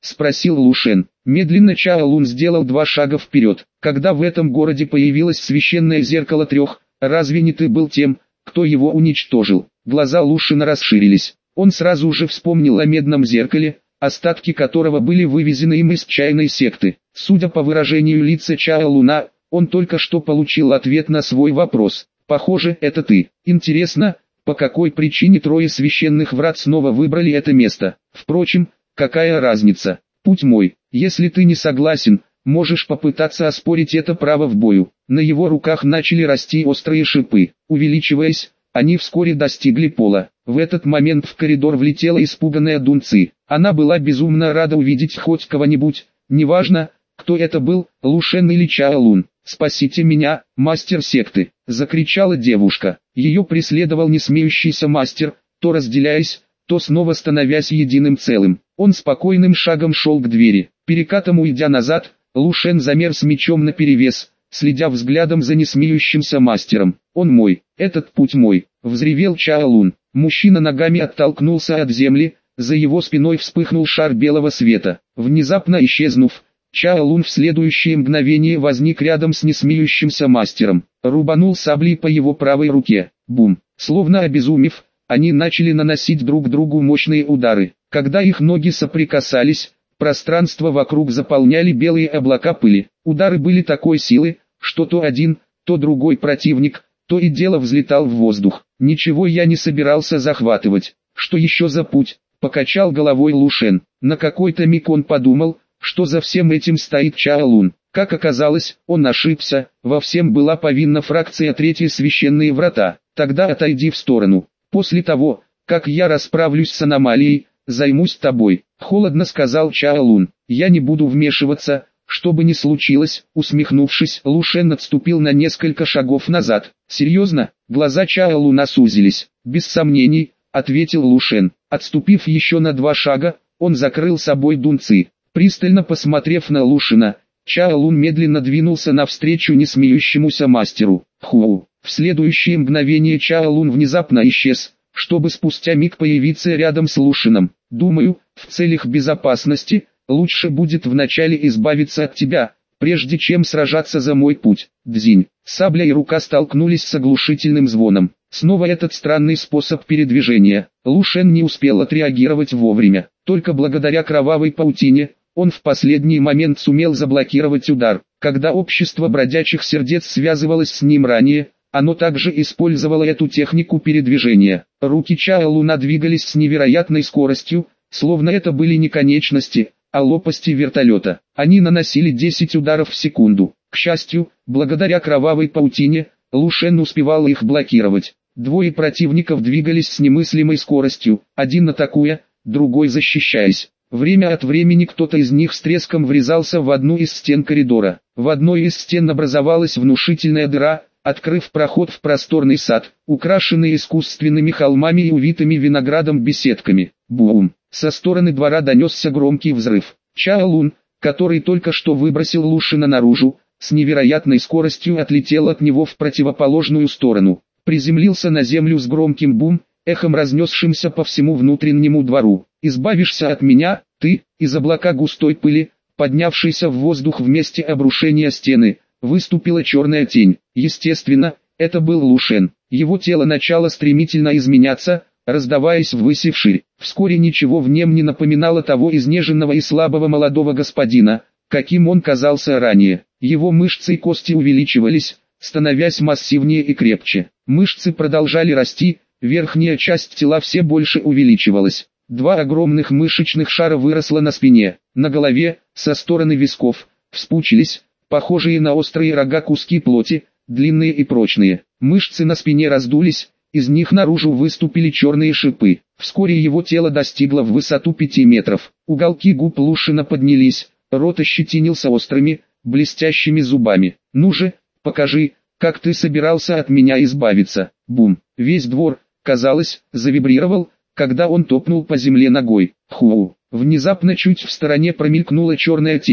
спросил Лушен. Медленно Чао Лун сделал 2 шага вперед. Когда в этом городе появилось священное зеркало 3, разве не ты был тем, кто его уничтожил? Глаза Лушена расширились. Он сразу же вспомнил о медном зеркале, остатки которого были вывезены им из чайной секты. Судя по выражению лица Чао Луна, он только что получил ответ на свой вопрос. Похоже, это ты. Интересно, по какой причине 3 священных врат снова выбрали это место? Впрочем, какая разница? Путь мой. Если ты не согласен, можешь попытаться оспорить это право в бою. На его руках начали расти острые шипы. Увеличиваясь, они вскоре достигли пола. В этот момент в коридор влетела испуганная Дун Ци. Она была безумно рада увидеть хоть кого-нибудь, неважно, кто это был, Лушен или Чао Лун. «Спасите меня, мастер секты!» — закричала девушка. Ее преследовал несмеющийся мастер, то разделяясь, то снова становясь единым целым. Он спокойным шагом шел к двери. Перекатом уйдя назад, Лушен замер с мечом наперевес, следя взглядом за несмеющимся мастером. «Он мой, этот путь мой!» — взревел Чао Лун. Мужчина ногами оттолкнулся от земли, за его спиной вспыхнул шар белого света. Внезапно исчезнув, Чао Лун в следующее мгновение возник рядом с несмеющимся мастером. Рубанул саблей по его правой руке. Бум! Словно обезумев, они начали наносить друг другу мощные удары. Когда их ноги соприкасались, пространство вокруг заполняли белые облака пыли. Удары были такой силы, что то один, то другой противник, то и дело взлетал в воздух. Ничего я не собирался захватывать. Что еще за путь? Покачал головой Лушен. На какой-то миг он подумал, что за всем этим стоит Чао Лун. Как оказалось, он ошибся, во всем была повинна фракция 3 священные врата. Тогда отойди в сторону. После того, как я расправлюсь с аномалией, займусь тобой. Холодно сказал Чао Лун. Я не буду вмешиваться, что бы ни случилось. Усмехнувшись, Лушен отступил на несколько шагов назад. Серьезно? Глаза Чао Луна сузились. Без сомнений, ответил Лушен. Отступив еще на 2 шага, он закрыл собой Дун Ци. Пристально посмотрев на Лушена, Чао Лун медленно двинулся навстречу несмеющемуся мастеру. Ху! В следующее мгновение Чао Лун внезапно исчез, чтобы спустя миг появиться рядом с Лушеном. Думаю, в целях безопасности, лучше будет вначале избавиться от тебя, прежде чем сражаться за мой путь. Дзинь. Сабля и рука столкнулись с оглушительным звоном. Снова этот странный способ передвижения. Лушен не успел отреагировать вовремя. Только благодаря кровавой паутине, он в последний момент сумел заблокировать удар. Когда общество бродячих сердец связывалось с ним ранее, оно также использовало эту технику передвижения. Руки Чао Луна двигались с невероятной скоростью, словно это были не конечности, а лопасти вертолета. Они наносили 10 ударов в секунду. К счастью, благодаря кровавой паутине, Лушен успевал их блокировать. 2 противников двигались с немыслимой скоростью, один атакуя, другой защищаясь. Время от времени кто-то из них с треском врезался в одну из стен коридора. В одной из стен образовалась внушительная дыра, открыв проход в просторный сад, украшенный искусственными холмами и увитыми виноградом беседками. Бум! Со стороны двора донесся громкий взрыв. Чао Лун, который только что выбросил Лушена наружу, с невероятной скоростью отлетел от него в противоположную сторону. Приземлился на землю с громким бум, эхом разнесшимся по всему внутреннему двору. «Избавишься от меня, ты!» Из облака густой пыли, поднявшейся в воздух в месте обрушения стены, выступила черная тень. Естественно, это был Лушен. Его тело начало стремительно изменяться, раздаваясь ввысь и вширь. Вскоре ничего в нем не напоминало того изнеженного и слабого молодого господина, каким он казался ранее. Его мышцы и кости увеличивались, становясь массивнее и крепче. Мышцы продолжали расти, верхняя часть тела все больше увеличивалась. 2 огромных мышечных шара выросло на спине, на голове, со стороны висков, вспучились, похожие на острые рога куски плоти, длинные и прочные. Мышцы на спине раздулись, из них наружу выступили черные шипы. Вскоре его тело достигло в высоту 5 метров. Уголки губ Лушена поднялись, рот ощетинился острыми, блестящими зубами. «Ну же, покажи, как ты собирался от меня избавиться». Бум! Весь двор, казалось, завибрировал, когда он топнул по земле ногой. Ху! Внезапно чуть в стороне промелькнула черная тень,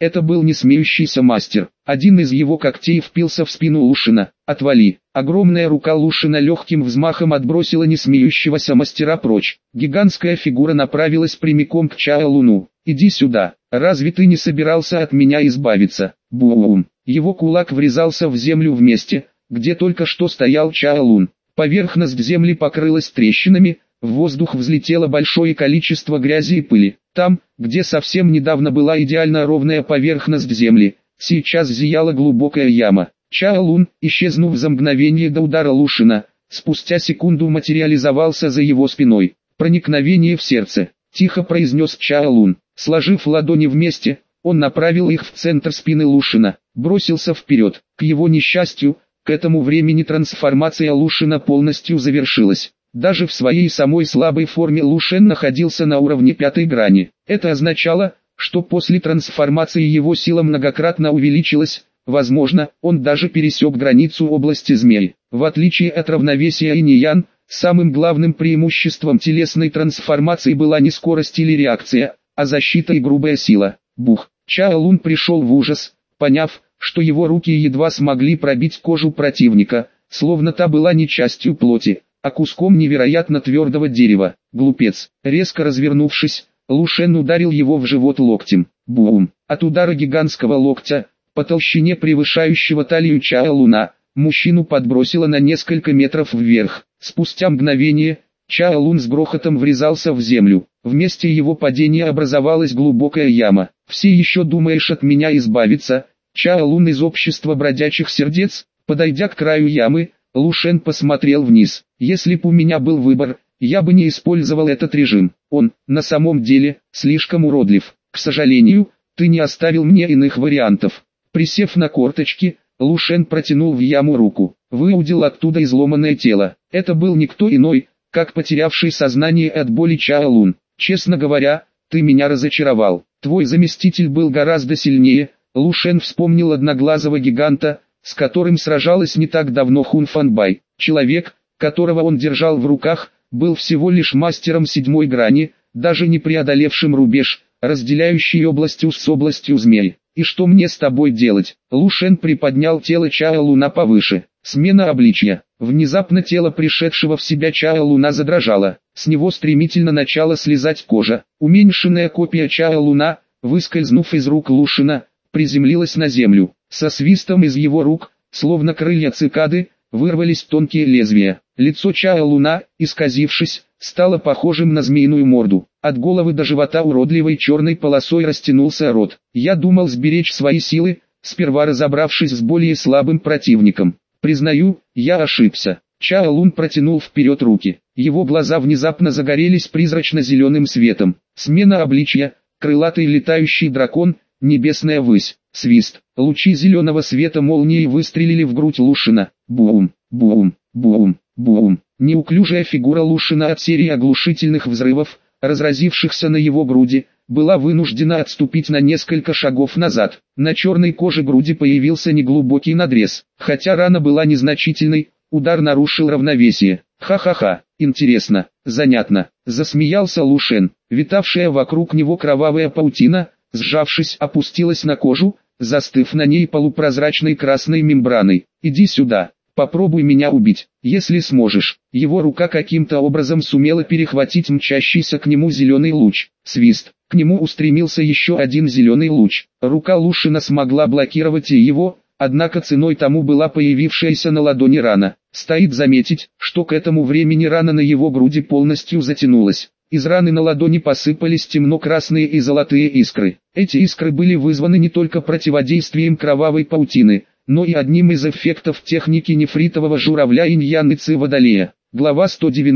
Это был не смеющийся мастер. Один из его когтей впился в спину Лушина. «Отвали!» Огромная рука Лушина легким взмахом отбросила несмеющегося мастера прочь. Гигантская фигура направилась прямиком к Чао-Луну. «Иди сюда! Разве ты не собирался от меня избавиться?» Бум! Его кулак врезался в землю в месте, где только что стоял Чао-Лун. Поверхность земли покрылась трещинами, в воздух взлетело большое количество грязи и пыли. Там, где совсем недавно была идеально ровная поверхность земли, сейчас зияла глубокая яма. Чао-Лун, исчезнув за мгновение до удара Лушина, спустя секунду материализовался за его спиной. «Проникновение в сердце», — тихо произнес Чао-Лун. Сложив ладони вместе, он направил их в центр спины Лушина, бросился вперед. К его несчастью, к этому времени трансформация Лушина полностью завершилась. Даже в своей самой слабой форме Лушен находился на уровне пятой грани. Это означало, что после трансформации его сила многократно увеличилась, возможно, он даже пересек границу области змей. В отличие от равновесия инь-ян, самым главным преимуществом телесной трансформации была не скорость или реакция, а защита и грубая сила. Бух! Чао-Лун пришел в ужас, поняв, что его руки едва смогли пробить кожу противника, словно та была не частью плоти, а куском невероятно твердого дерева. Глупец! Резко развернувшись, Лушен ударил его в живот локтем. Бум! От удара гигантского локтя, по толщине превышающего талию Чао-Луна, мужчину подбросило на несколько метров вверх. Спустя мгновение, Чао-Лун с грохотом врезался в землю. В месте его падения образовалась глубокая яма. «Все еще думаешь от меня избавиться?» Чао-Лун из общества бродячих сердец, подойдя к краю ямы, Лушен посмотрел вниз. «Если б у меня был выбор, я бы не использовал этот режим. Он, на самом деле, слишком уродлив. К сожалению, ты не оставил мне иных вариантов». Присев на корточки, Лушен протянул в яму руку, выудил оттуда изломанное тело. Это был никто иной, как потерявший сознание от боли Чао-Лун. «Честно говоря, ты меня разочаровал. Твой заместитель был гораздо сильнее». Лушен вспомнил одноглазого гиганта, с которым сражалась не так давно Хун Фанбай. Человек, которого он держал в руках, был всего лишь мастером седьмой грани, даже не преодолевшим рубеж, разделяющий область с областью змей. «И что мне с тобой делать?» Лушен приподнял тело Чао-Луна повыше. Смена обличья. Внезапно тело пришедшего в себя Чао-Луна задрожало. С него стремительно начала слезать кожа. Уменьшенная копия Чао-Луна, выскользнув из рук Лушина, приземлилась на землю. Со свистом из его рук, словно крылья цикады, вырвались тонкие лезвия. Лицо Чао-Луна, исказившись, стало похожим на змеиную морду. От головы до живота уродливой черной полосой растянулся рот. «Я думал сберечь свои силы, сперва разобравшись с более слабым противником. Признаю, я ошибся». Чао-Лун протянул вперед руки. Его глаза внезапно загорелись призрачно-зеленым светом. Смена обличья, крылатый летающий дракон, небесная высь, свист. Лучи зеленого света молнией выстрелили в грудь Лушина. Бум, бум, бум, бум. Неуклюжая фигура Лушина от серии оглушительных взрывов, разразившихся на его груди, была вынуждена отступить на несколько шагов назад. На черной коже груди появился неглубокий надрез. Хотя рана была незначительной, удар нарушил равновесие. «Ха-ха-ха, интересно, занятно», — засмеялся Лушен. Витавшая вокруг него кровавая паутина, сжавшись, опустилась на кожу, застыв на ней полупрозрачной красной мембраной. «Иди сюда, попробуй меня убить, если сможешь». Его рука каким-то образом сумела перехватить мчащийся к нему зеленый луч. Свист. К нему устремился еще один зеленый луч. Рука Лушина смогла блокировать и его, однако ценой тому была появившаяся на ладони рана. Стоит заметить, что к этому времени рана на его груди полностью затянулась. Из раны на ладони посыпались темно-красные и золотые искры. Эти искры были вызваны не только противодействием кровавой паутины, но и одним из эффектов техники нефритового журавля инь-ян и ци водолея. Глава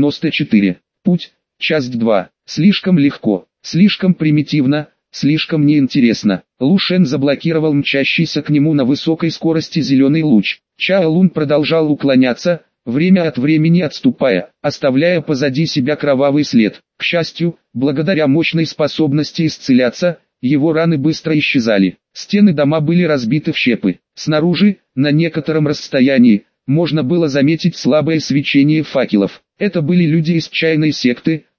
194. Путь, часть 2. Слишком легко, слишком примитивно, слишком неинтересно. Лушен заблокировал мчащийся к нему на высокой скорости зеленый луч. Чао-Лун продолжал уклоняться, время от времени отступая, оставляя позади себя кровавый след. К счастью, благодаря мощной способности исцеляться, его раны быстро исчезали. Стены дома были разбиты в щепы. Снаружи, на некотором расстоянии, можно было заметить слабое свечение факелов. Это были люди из чайной секты,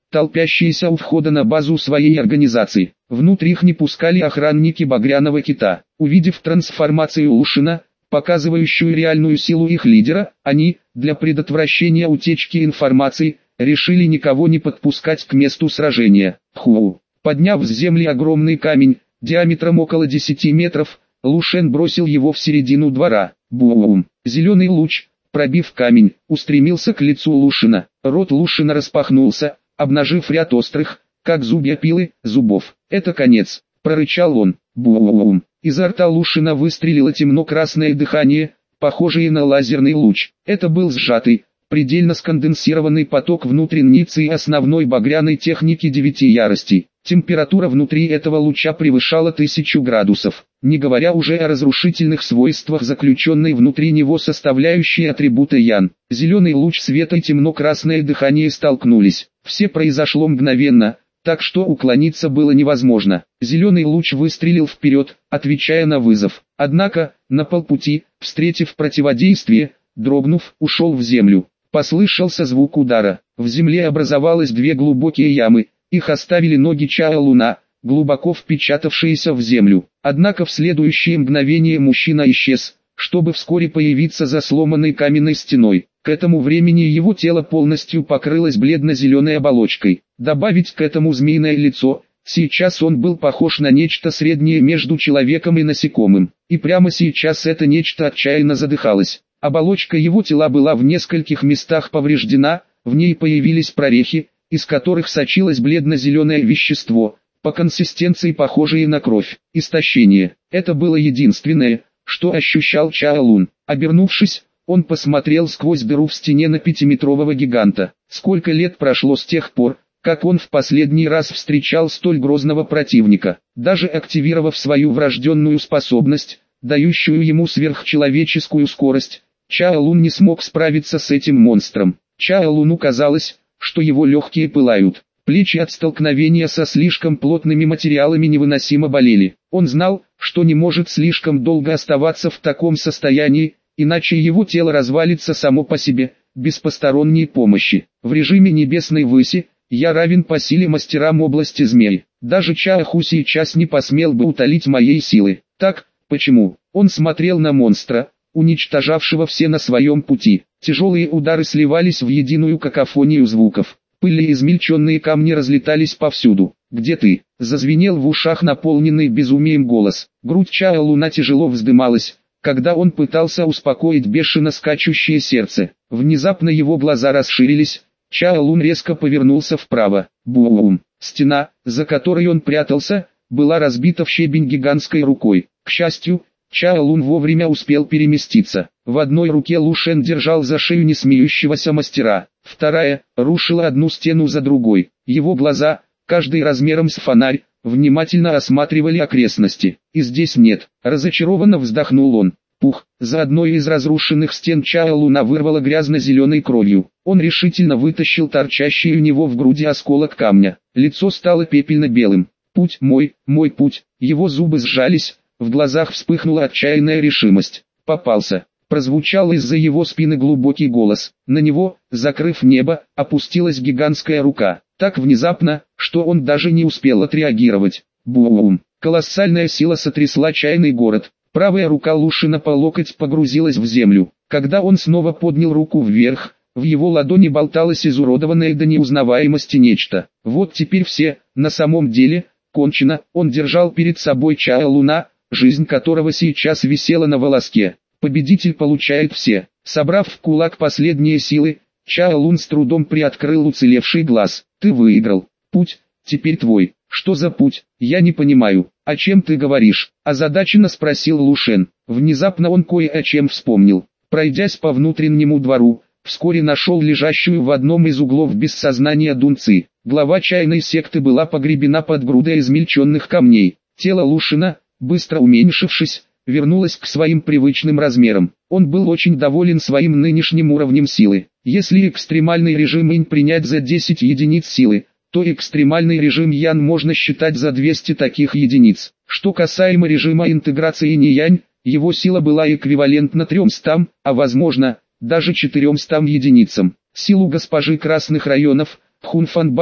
толпящиеся у входа на базу своей организации. Внутрь их не пускали охранники Багряного Кита. Увидев трансформацию Лушина, показывающую реальную силу их лидера, они, для предотвращения утечки информации, решили никого не подпускать к месту сражения. Подняв с земли огромный камень, диаметром около 10 метров, Лушен бросил его в середину двора. Бум! Зеленый луч, пробив камень, устремился к лицу Лушина. Рот Лушина распахнулся, обнажив ряд острых, как зубья пилы, зубов. «Это конец», — прорычал он. Бум! Изо рта Лушина выстрелило темно-красное дыхание, похожее на лазерный луч. Это был сжатый, предельно сконденсированный поток внутренницы и основной багряной техники 9 яростей. Температура внутри этого луча превышала 1000 градусов, не говоря уже о разрушительных свойствах заключенной внутри него составляющей атрибута Ян. Зеленый луч света и темно-красное дыхание столкнулись. Все произошло мгновенно, так что уклониться было невозможно. Зеленый луч выстрелил вперед, отвечая на вызов. Однако, на полпути, встретив противодействие, дрогнув, ушел в землю. Послышался звук удара. В земле образовалось 2 глубокие ямы. Их оставили ноги Чао-Луна, глубоко впечатавшиеся в землю. Однако в следующее мгновение мужчина исчез, чтобы вскоре появиться за сломанной каменной стеной. К этому времени его тело полностью покрылось бледно-зеленой оболочкой. Добавить к этому змеиное лицо, сейчас он был похож на нечто среднее между человеком и насекомым. И прямо сейчас это нечто отчаянно задыхалось. Оболочка его тела была в нескольких местах повреждена, в ней появились прорехи, из которых сочилось бледно-зеленое вещество, по консистенции похожее на кровь. Истощение. Это было единственное, что ощущал Чао-Лун. Обернувшись, он посмотрел сквозь дыру в стене на 5-метрового гиганта. Сколько лет прошло с тех пор, как он в последний раз встречал столь грозного противника. Даже активировав свою врожденную способность, дающую ему сверхчеловеческую скорость, Чао-Лун не смог справиться с этим монстром. Чао-Луну казалось, что его легкие пылают. Плечи от столкновения со слишком плотными материалами невыносимо болели. Он знал, что не может слишком долго оставаться в таком состоянии, иначе его тело развалится само по себе, без посторонней помощи. В режиме небесной выси, я равен по силе мастерам области змей. Даже Чаоху сейчас не посмел бы утолить моей силы. Так, почему? Он смотрел на монстра, уничтожавшего все на своем пути. Тяжелые удары сливались в единую какофонию звуков. Пыль и измельченные камни разлетались повсюду. «Где ты?» — зазвенел в ушах наполненный безумием голос. Грудь Чао-Луна тяжело вздымалась, когда он пытался успокоить бешено скачущее сердце. Внезапно его глаза расширились, Чао-Лун резко повернулся вправо. Бум! Стена, за которой он прятался, была разбита в щебень гигантской рукой. К счастью, Чао-Лун вовремя успел переместиться. В одной руке Лушен держал за шею несмеющегося мастера, вторая рушила одну стену за другой. Его глаза, каждый размером с фонарь, внимательно осматривали окрестности. «И здесь нет», — разочарованно вздохнул он. Пух, за одной из разрушенных стен Чао-Луна вырвало грязно-зеленой кровью. Он решительно вытащил торчащий у него в груди осколок камня. Лицо стало пепельно-белым. «Путь мой путь». Его зубы сжались, в глазах вспыхнула отчаянная решимость. «Попался», — прозвучал из-за его спины глубокий голос. На него, закрыв небо, опустилась гигантская рука. Так внезапно, что он даже не успел отреагировать. Бум! Колоссальная сила сотрясла чайный город. Правая рука Лушина по локоть погрузилась в землю. Когда он снова поднял руку вверх, в его ладони болталось изуродованное до неузнаваемости нечто. Вот теперь все, на самом деле, кончено. Он держал перед собой Чао-Луна, жизнь которого сейчас висела на волоске. Победитель получает все. Собрав в кулак последние силы, Чао-Лун с трудом приоткрыл уцелевший глаз. «Ты выиграл. Путь, теперь твой». «Что за путь? Я не понимаю. О чем ты говоришь?» – озадаченно спросил Лушен. Внезапно он кое о чем вспомнил. Пройдясь по внутреннему двору, вскоре нашел лежащую в одном из углов без сознания Дунци. Глава чайной секты была погребена под грудой измельченных камней. Тело Лушена, быстро уменьшившись, вернулось к своим привычным размерам. Он был очень доволен своим нынешним уровнем силы. Если экстремальный режим инь принять за 10 единиц силы, то экстремальный режим Ян можно считать за 200 таких единиц. Что касаемо режима интеграции инь-янь, его сила была эквивалентна 300, а возможно, даже 400 единицам. Силу госпожи Красных районов, Хунфанбай,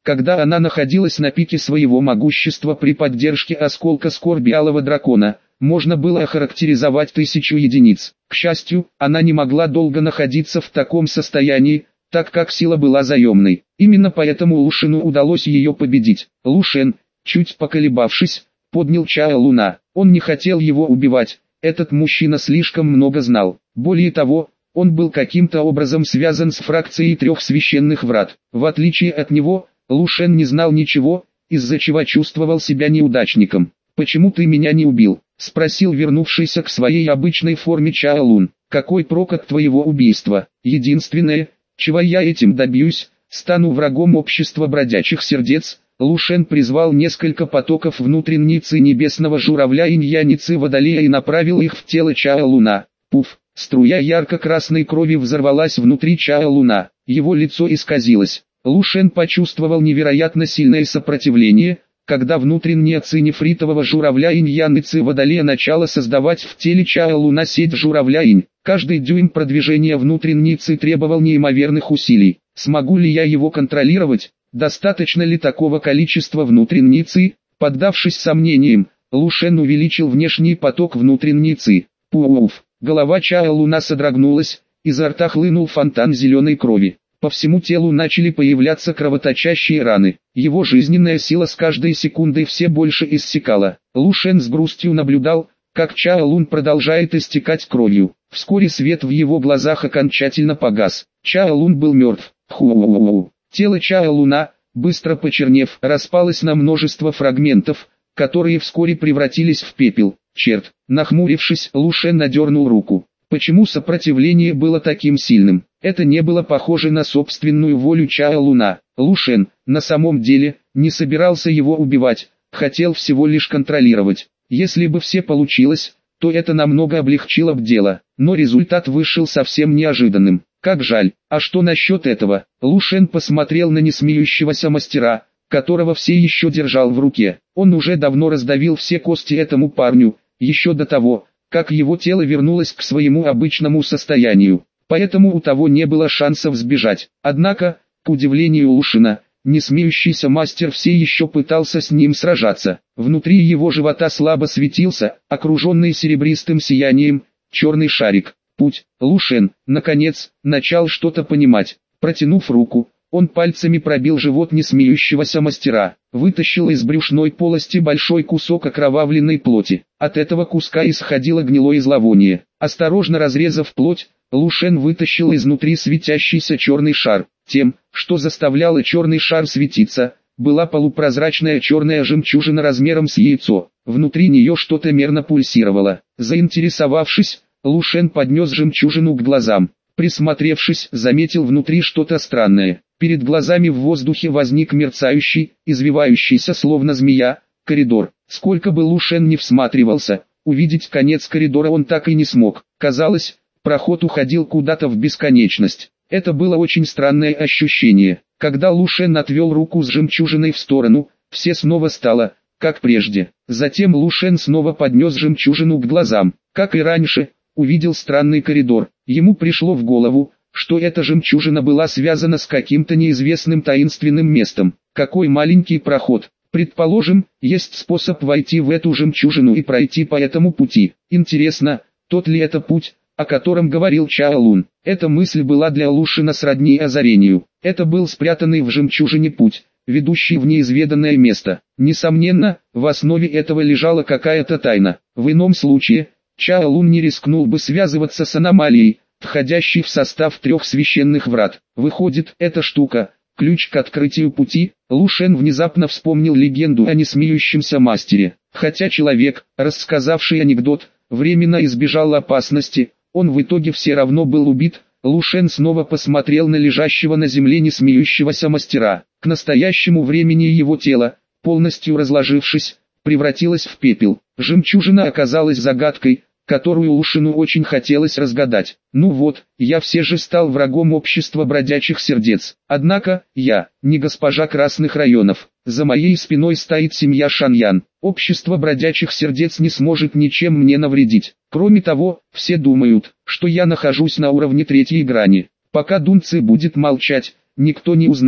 Когда она находилась на пике своего могущества при поддержке осколка скорби Алого Дракона, можно было охарактеризовать 1000 единиц. К счастью, она не могла долго находиться в таком состоянии, так как сила была заемной. Именно поэтому Лушену удалось ее победить. Лушен, чуть поколебавшись, поднял Чаа Луна. Он не хотел его убивать, этот мужчина слишком много знал. Более того, он был каким-то образом связан с фракцией 3 священных врат. В отличие от него, Лушен не знал ничего, из-за чего чувствовал себя неудачником. «Почему ты меня не убил?» — спросил вернувшийся к своей обычной форме Чаа Лун. «Какой прок от твоего убийства? Единственное, чего я этим добьюсь, стану врагом общества бродячих сердец». Лушен призвал несколько потоков внутренней ци небесного журавля инь-янь и ци водолея и направил их в тело Чаа Луна. Пуф! Струя ярко-красной крови взорвалась внутри Чаа Луна. Его лицо исказилось. Лушен почувствовал невероятно сильное сопротивление, когда внутренняя ци нефритового журавля инь-янь и ци водолея начала создавать в теле Чаа Луна сеть журавля инь. Каждый дюйм продвижения внутренней ци требовал неимоверных усилий. Смогу ли я его контролировать? Достаточно ли такого количества внутренней ци? Поддавшись сомнениям, Лушен увеличил внешний поток внутренней ци. Пуф! Голова Чаа Луна содрогнулась, изо рта хлынул фонтан зеленой крови. По всему телу начали появляться кровоточащие раны. Его жизненная сила с каждой секундой все больше иссякала. Лушен с грустью наблюдал, как Чаа Лун продолжает истекать кровью. Вскоре свет в его глазах окончательно погас. Чаа Лун был мертв. Ху-у-у-у. Тело Чаа Луна, быстро почернев, распалось на множество фрагментов, которые вскоре превратились в пепел. Черт! Нахмурившись, Лушен надернул руку. Почему сопротивление было таким сильным? Это не было похоже на собственную волю Чаа Луна. Лушен, на самом деле, не собирался его убивать, хотел всего лишь контролировать. Если бы все получилось, то это намного облегчило бы дело, но результат вышел совсем неожиданным. Как жаль, а что насчет этого? Лушен посмотрел на несмеющегося мастера, которого все еще держал в руке. Он уже давно раздавил все кости этому парню, еще до того, как его тело вернулось к своему обычному состоянию. Поэтому у того не было шансов сбежать. Однако, к удивлению Лушена, несмеющийся мастер все еще пытался с ним сражаться. Внутри его живота слабо светился, окруженный серебристым сиянием, черный шарик. Путь. Лушен, наконец, начал что-то понимать. Протянув руку, он пальцами пробил живот несмеющегося мастера, вытащил из брюшной полости большой кусок окровавленной плоти. От этого куска исходило гнилое зловоние. Осторожно разрезав плоть, Лушен вытащил изнутри светящийся черный шар. Тем, что заставляло черный шар светиться, была полупрозрачная черная жемчужина размером с яйцо. Внутри нее что-то мерно пульсировало. Заинтересовавшись, Лушен поднес жемчужину к глазам. Присмотревшись, заметил внутри что-то странное. Перед глазами в воздухе возник мерцающий, извивающийся словно змея, коридор. Сколько бы Лушен не всматривался, увидеть конец коридора он так и не смог. Казалось, проход уходил куда-то в бесконечность. Это было очень странное ощущение. Когда Лушен отвел руку с жемчужиной в сторону, все снова стало, как прежде. Затем Лушен снова поднес жемчужину к глазам. Как и раньше, увидел странный коридор. Ему пришло в голову, что эта жемчужина была связана с каким-то неизвестным таинственным местом. Какой маленький проход. Предположим, есть способ войти в эту жемчужину и пройти по этому пути. Интересно, тот ли это путь, о котором говорил Чаа Лун. Эта мысль была для Лушена сродни озарению. Это был спрятанный в жемчужине путь, ведущий в неизведанное место. Несомненно, в основе этого лежала какая-то тайна. В ином случае, Чаа Лун не рискнул бы связываться с аномалией, входящей в состав 3 священных врат. Выходит, эта штука – ключ к открытию пути. Лушен внезапно вспомнил легенду о несмеющемся мастере. Хотя человек, рассказавший анекдот, временно избежал опасности, он в итоге все равно был убит. Лушен снова посмотрел на лежащего на земле несмеющегося мастера. К настоящему времени его тело, полностью разложившись, превратилось в пепел. Жемчужина оказалась загадкой, которую Лушену очень хотелось разгадать. Ну вот, я все же стал врагом общества бродячих сердец. Однако, я, не госпожа Красных районов. За моей спиной стоит семья Шаньян. Общество бродячих сердец не сможет ничем мне навредить. Кроме того, все думают, что я нахожусь на уровне 3-й грани. Пока Дун Ци будет молчать, никто не узнает,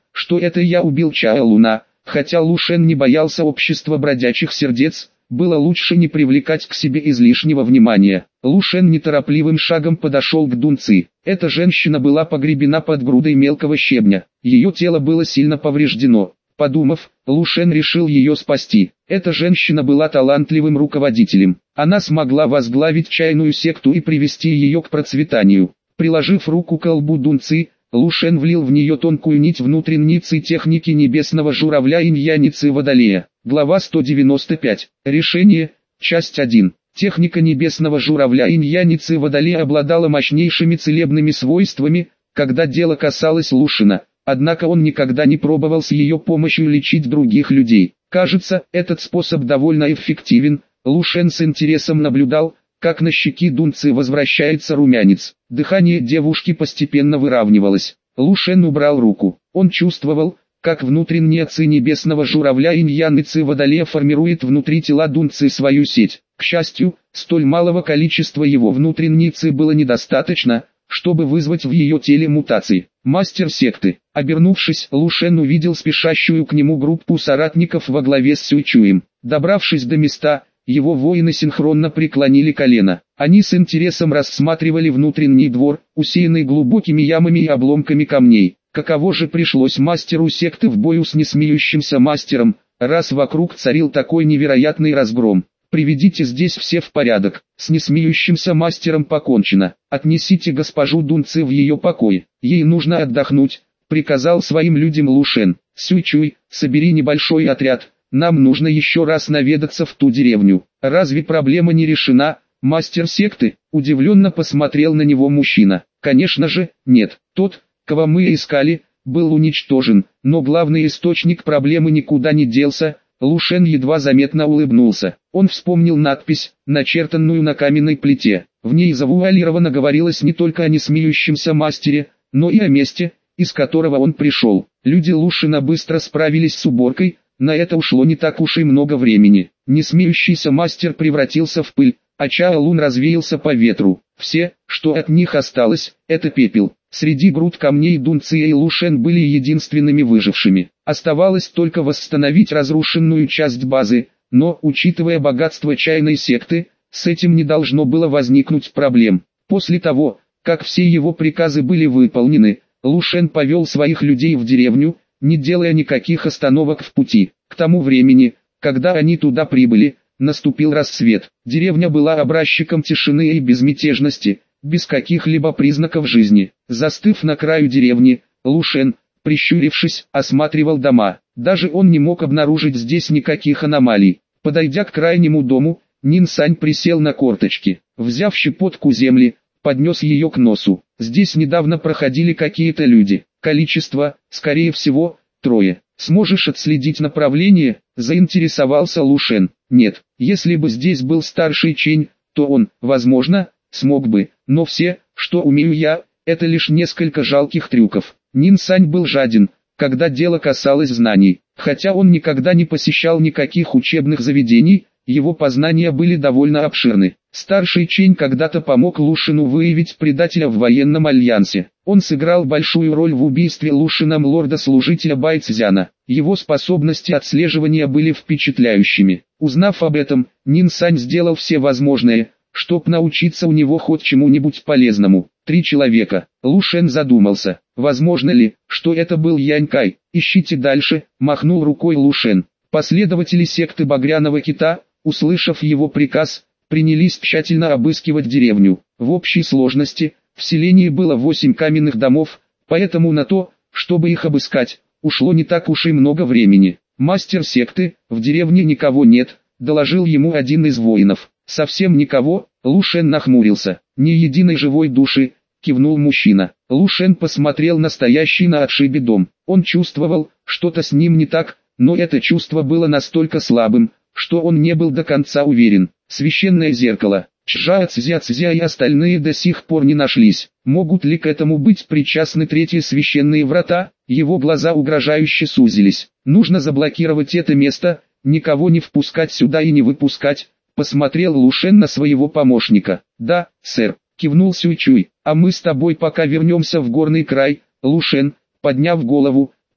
что это я убил Чао Луна. Хотя Лушен не боялся общества бродячих сердец, было лучше не привлекать к себе излишнего внимания. Лушен неторопливым шагом подошел к Дун Ци. Эта женщина была погребена под грудой мелкого щебня. Ее тело было сильно повреждено. Подумав, Лушен решил ее спасти. Эта женщина была талантливым руководителем. Она смогла возглавить чайную секту и привести ее к процветанию. Приложив руку к колбу Дун Ци, Лушен влил в нее тонкую нить внутренней ци техники небесного журавля инь-янь ци водолея. Глава 195. Решение. Часть 1. Техника небесного журавля инь-янь ци водолея обладала мощнейшими целебными свойствами, когда дело касалось Лушена. Однако он никогда не пробовал с ее помощью лечить других людей. Кажется, этот способ довольно эффективен. Лушен с интересом наблюдал, как на щеке Дун Ци возвращается румянец. Дыхание девушки постепенно выравнивалось. Лушен убрал руку. Он чувствовал, как внутренняя ци небесного журавля инь-янь ци водолея формирует внутри тела Дун Ци свою сеть. К счастью, столь малого количества его внутренней ци было недостаточно, чтобы вызвать в ее теле мутации. Мастер секты. Обернувшись, Лушен увидел спешащую к нему группу соратников во главе с Сюйчуем. Добравшись до места, его воины синхронно преклонили колено. Они с интересом рассматривали внутренний двор, усеянный глубокими ямами и обломками камней. Каково же пришлось мастеру секты в бою с несмеющимся мастером, раз вокруг царил такой невероятный разгром. Приведите здесь все в порядок, с несмеющимся мастером покончено. Отнесите госпожу Дун Ци в ее покой, ей нужно отдохнуть, приказал своим людям Лушен. Сюйчуй, собери небольшой отряд. Нам нужно еще раз наведаться в ту деревню. Разве проблема не решена? Мастер секты удивленно посмотрел на него мужчина. Конечно же, нет. Тот, кого мы искали, был уничтожен, но главный источник проблемы никуда не делся. Лушен едва заметно улыбнулся. Он вспомнил надпись, начертанную на каменной плите. В ней завуалированно говорилось не только о несмеющемся мастере, но и о месте, из которого он пришел. Люди Лушена быстро справились с уборкой. На это ушло не так уж и много времени. Несмеющийся мастер превратился в пыль, а Чао Лун развеялся по ветру. Все, что от них осталось, это пепел. Среди груд камней Дун Ци и Лушен были единственными выжившими. Оставалось только восстановить разрушенную часть базы, но, учитывая богатство чайной секты, с этим не должно было возникнуть проблем. После того, как все его приказы были выполнены, Лушен повел своих людей в деревню, не делая никаких остановок в пути. К тому времени, когда они туда прибыли, наступил рассвет. Деревня была образчиком тишины и безмятежности, без каких-либо признаков жизни. Застыв на краю деревни, Лушен, прищурившись, осматривал дома. Даже он не мог обнаружить здесь никаких аномалий. Подойдя к крайнему дому, Нин Сань присел на корточки. Взяв щепотку земли, поднес ее к носу. Здесь недавно проходили какие-то люди. Количество, скорее всего, 3. Сможешь отследить направление? Заинтересовался Лушен. Нет, если бы здесь был старший Чень, то он, возможно, смог бы, но все, что умею я, это лишь несколько жалких трюков. Нин Сань был жаден, когда дело касалось знаний. Хотя он никогда не посещал никаких учебных заведений, его познания были довольно обширны. Старший Чень когда-то помог Лушену выявить предателя в военном альянсе. Он сыграл большую роль в убийстве Лушеном лорда-служителя Байцзяна. Его способности отслеживания были впечатляющими. Узнав об этом, Нин Сань сделал все возможное, чтобы научиться у него хоть чему-нибудь полезному. 3 человека. Лушен задумался, возможно ли, что это был Янь Кай. Ищите дальше, махнул рукой Лушен. Последователи секты Багряного Кита, услышав его приказ, принялись тщательно обыскивать деревню. В общей сложности, в селении было 8 каменных домов, поэтому на то, чтобы их обыскать, ушло не так уж и много времени. Мастер секты, в деревне никого нет, доложил ему один из воинов. Совсем никого, Лушен нахмурился. Ни единой живой души, кивнул мужчина. Лушен посмотрел на стоящий на отшибе дом. Он чувствовал, что-то с ним не так, но это чувство было настолько слабым, что он не был до конца уверен. Священное зеркало, Чжа Цзя и остальные до сих пор не нашлись. Могут ли к этому быть причастны 3 священные врата? Его глаза угрожающе сузились. Нужно заблокировать это место, никого не впускать сюда и не выпускать. Посмотрел Лушен на своего помощника. Да, сэр, кивнул Сюйчуй. А мы с тобой пока вернемся в горный край. Лушен, подняв голову,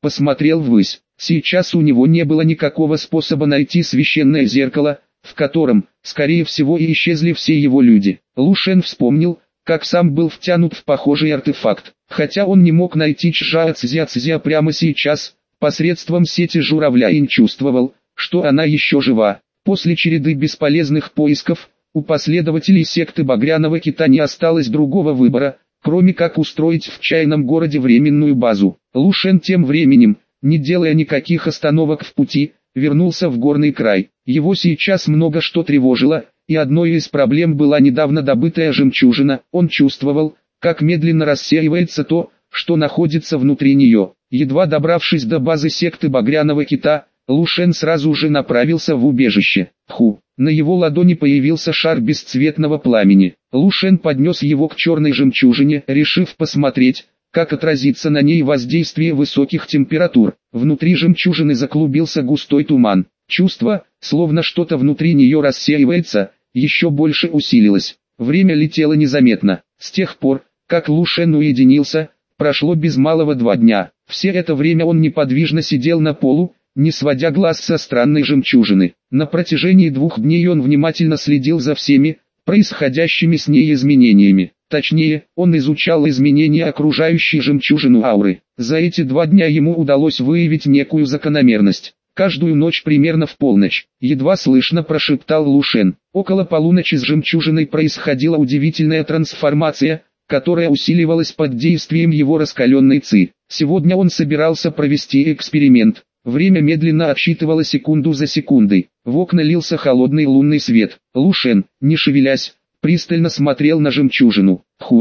посмотрел ввысь. Сейчас у него не было никакого способа найти священное зеркало, в котором, скорее всего, и исчезли все его люди. Лу Шен вспомнил, как сам был втянут в похожий артефакт. Хотя он не мог найти Чжао Цзя прямо сейчас, посредством сети журавля и чувствовал, что она еще жива. После череды бесполезных поисков, у последователей секты Багряного Кита не осталось другого выбора, кроме как устроить в чайном городе временную базу. Лу Шен тем временем, не делая никаких остановок в пути, вернулся в горный край. Его сейчас много что тревожило, и одной из проблем была недавно добытая жемчужина. Он чувствовал, как медленно рассеивается то, что находится внутри нее. Едва добравшись до базы секты Багряного Кита, Лу Шен сразу же направился в убежище. На его ладони появился шар бесцветного пламени. Лу Шен поднес его к черной жемчужине, решив посмотреть, как отразится на ней воздействие высоких температур. Внутри жемчужины заклубился густой туман. Чувство, словно что-то внутри нее рассеивается, еще больше усилилось. Время летело незаметно. С тех пор, как Лу Шен уединился, прошло без малого 2 дня. Все это время он неподвижно сидел на полу, не сводя глаз со странной жемчужины. На протяжении 2 дней он внимательно следил за всеми происходящими с ней изменениями. Точнее, он изучал изменения окружающей жемчужину ауры. За эти 2 дня ему удалось выявить некую закономерность. Каждую ночь примерно в полночь, едва слышно прошептал Лу Шен. Около полуночи с жемчужиной происходила удивительная трансформация, которая усиливалась под действием его раскаленной ци. Сегодня он собирался провести эксперимент. Время медленно отсчитывало секунду за секундой. В окна лился холодный лунный свет. Лу Шен, не шевелясь, пристально смотрел на жемчужину.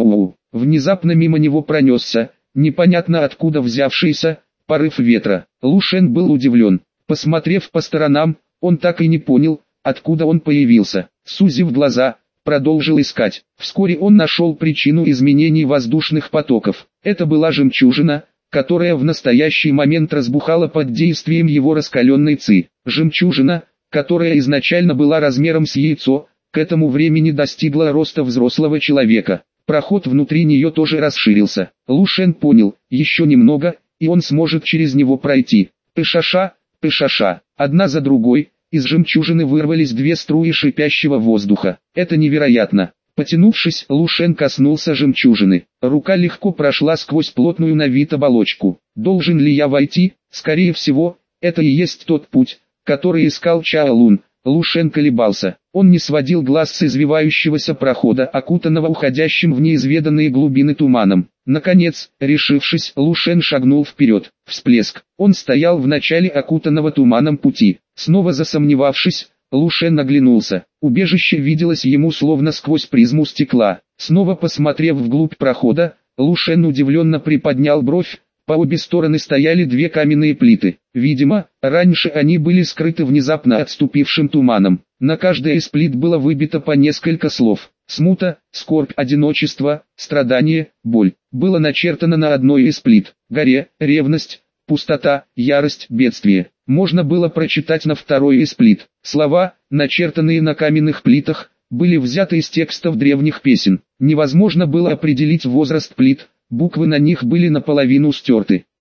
Внезапно мимо него пронесся, непонятно откуда взявшийся, порыв ветра. Лу Шен был удивлен. Посмотрев по сторонам, он так и не понял, откуда он появился. Сузив глаза, продолжил искать. Вскоре он нашел причину изменений воздушных потоков. Это была жемчужина, которая в настоящий момент разбухала под действием его раскаленной ци. Жемчужина, которая изначально была размером с яйцо, к этому времени достигла роста взрослого человека. Проход внутри нее тоже расширился. Лу Шен понял, еще немного, и он сможет через него пройти. Пышаша, пышаша, одна за другой, из жемчужины вырвались 2 струи шипящего воздуха. Это невероятно. Потянувшись, Лу Шен коснулся жемчужины. Рука легко прошла сквозь плотную на вид оболочку. Должен ли я войти? Скорее всего, это и есть тот путь, который искал Чао Лун. Лу Шен колебался. Он не сводил глаз с извивающегося прохода, окутанного уходящим в неизведанные глубины туманом. Наконец, решившись, Лу Шен шагнул вперед. Всплеск. Он стоял в начале окутанного туманом пути. Снова засомневавшись, Лу Шен оглянулся. Убежище виделось ему словно сквозь призму стекла. Снова посмотрев вглубь прохода, Лу Шен удивленно приподнял бровь. По обе стороны стояли 2 каменные плиты. Видимо, раньше они были скрыты внезапно отступившим туманом. На каждой из плит было выбито по несколько слов. Смута, скорбь, одиночество, страдание, боль. Было начертано на одной из плит. Горе, ревность, пустота, ярость, бедствие. Можно было прочитать на второй из плит. Слова, начертанные на каменных плитах, были взяты из текстов древних песен. Невозможно было определить возраст плит, буквы на них были наполовину стерты.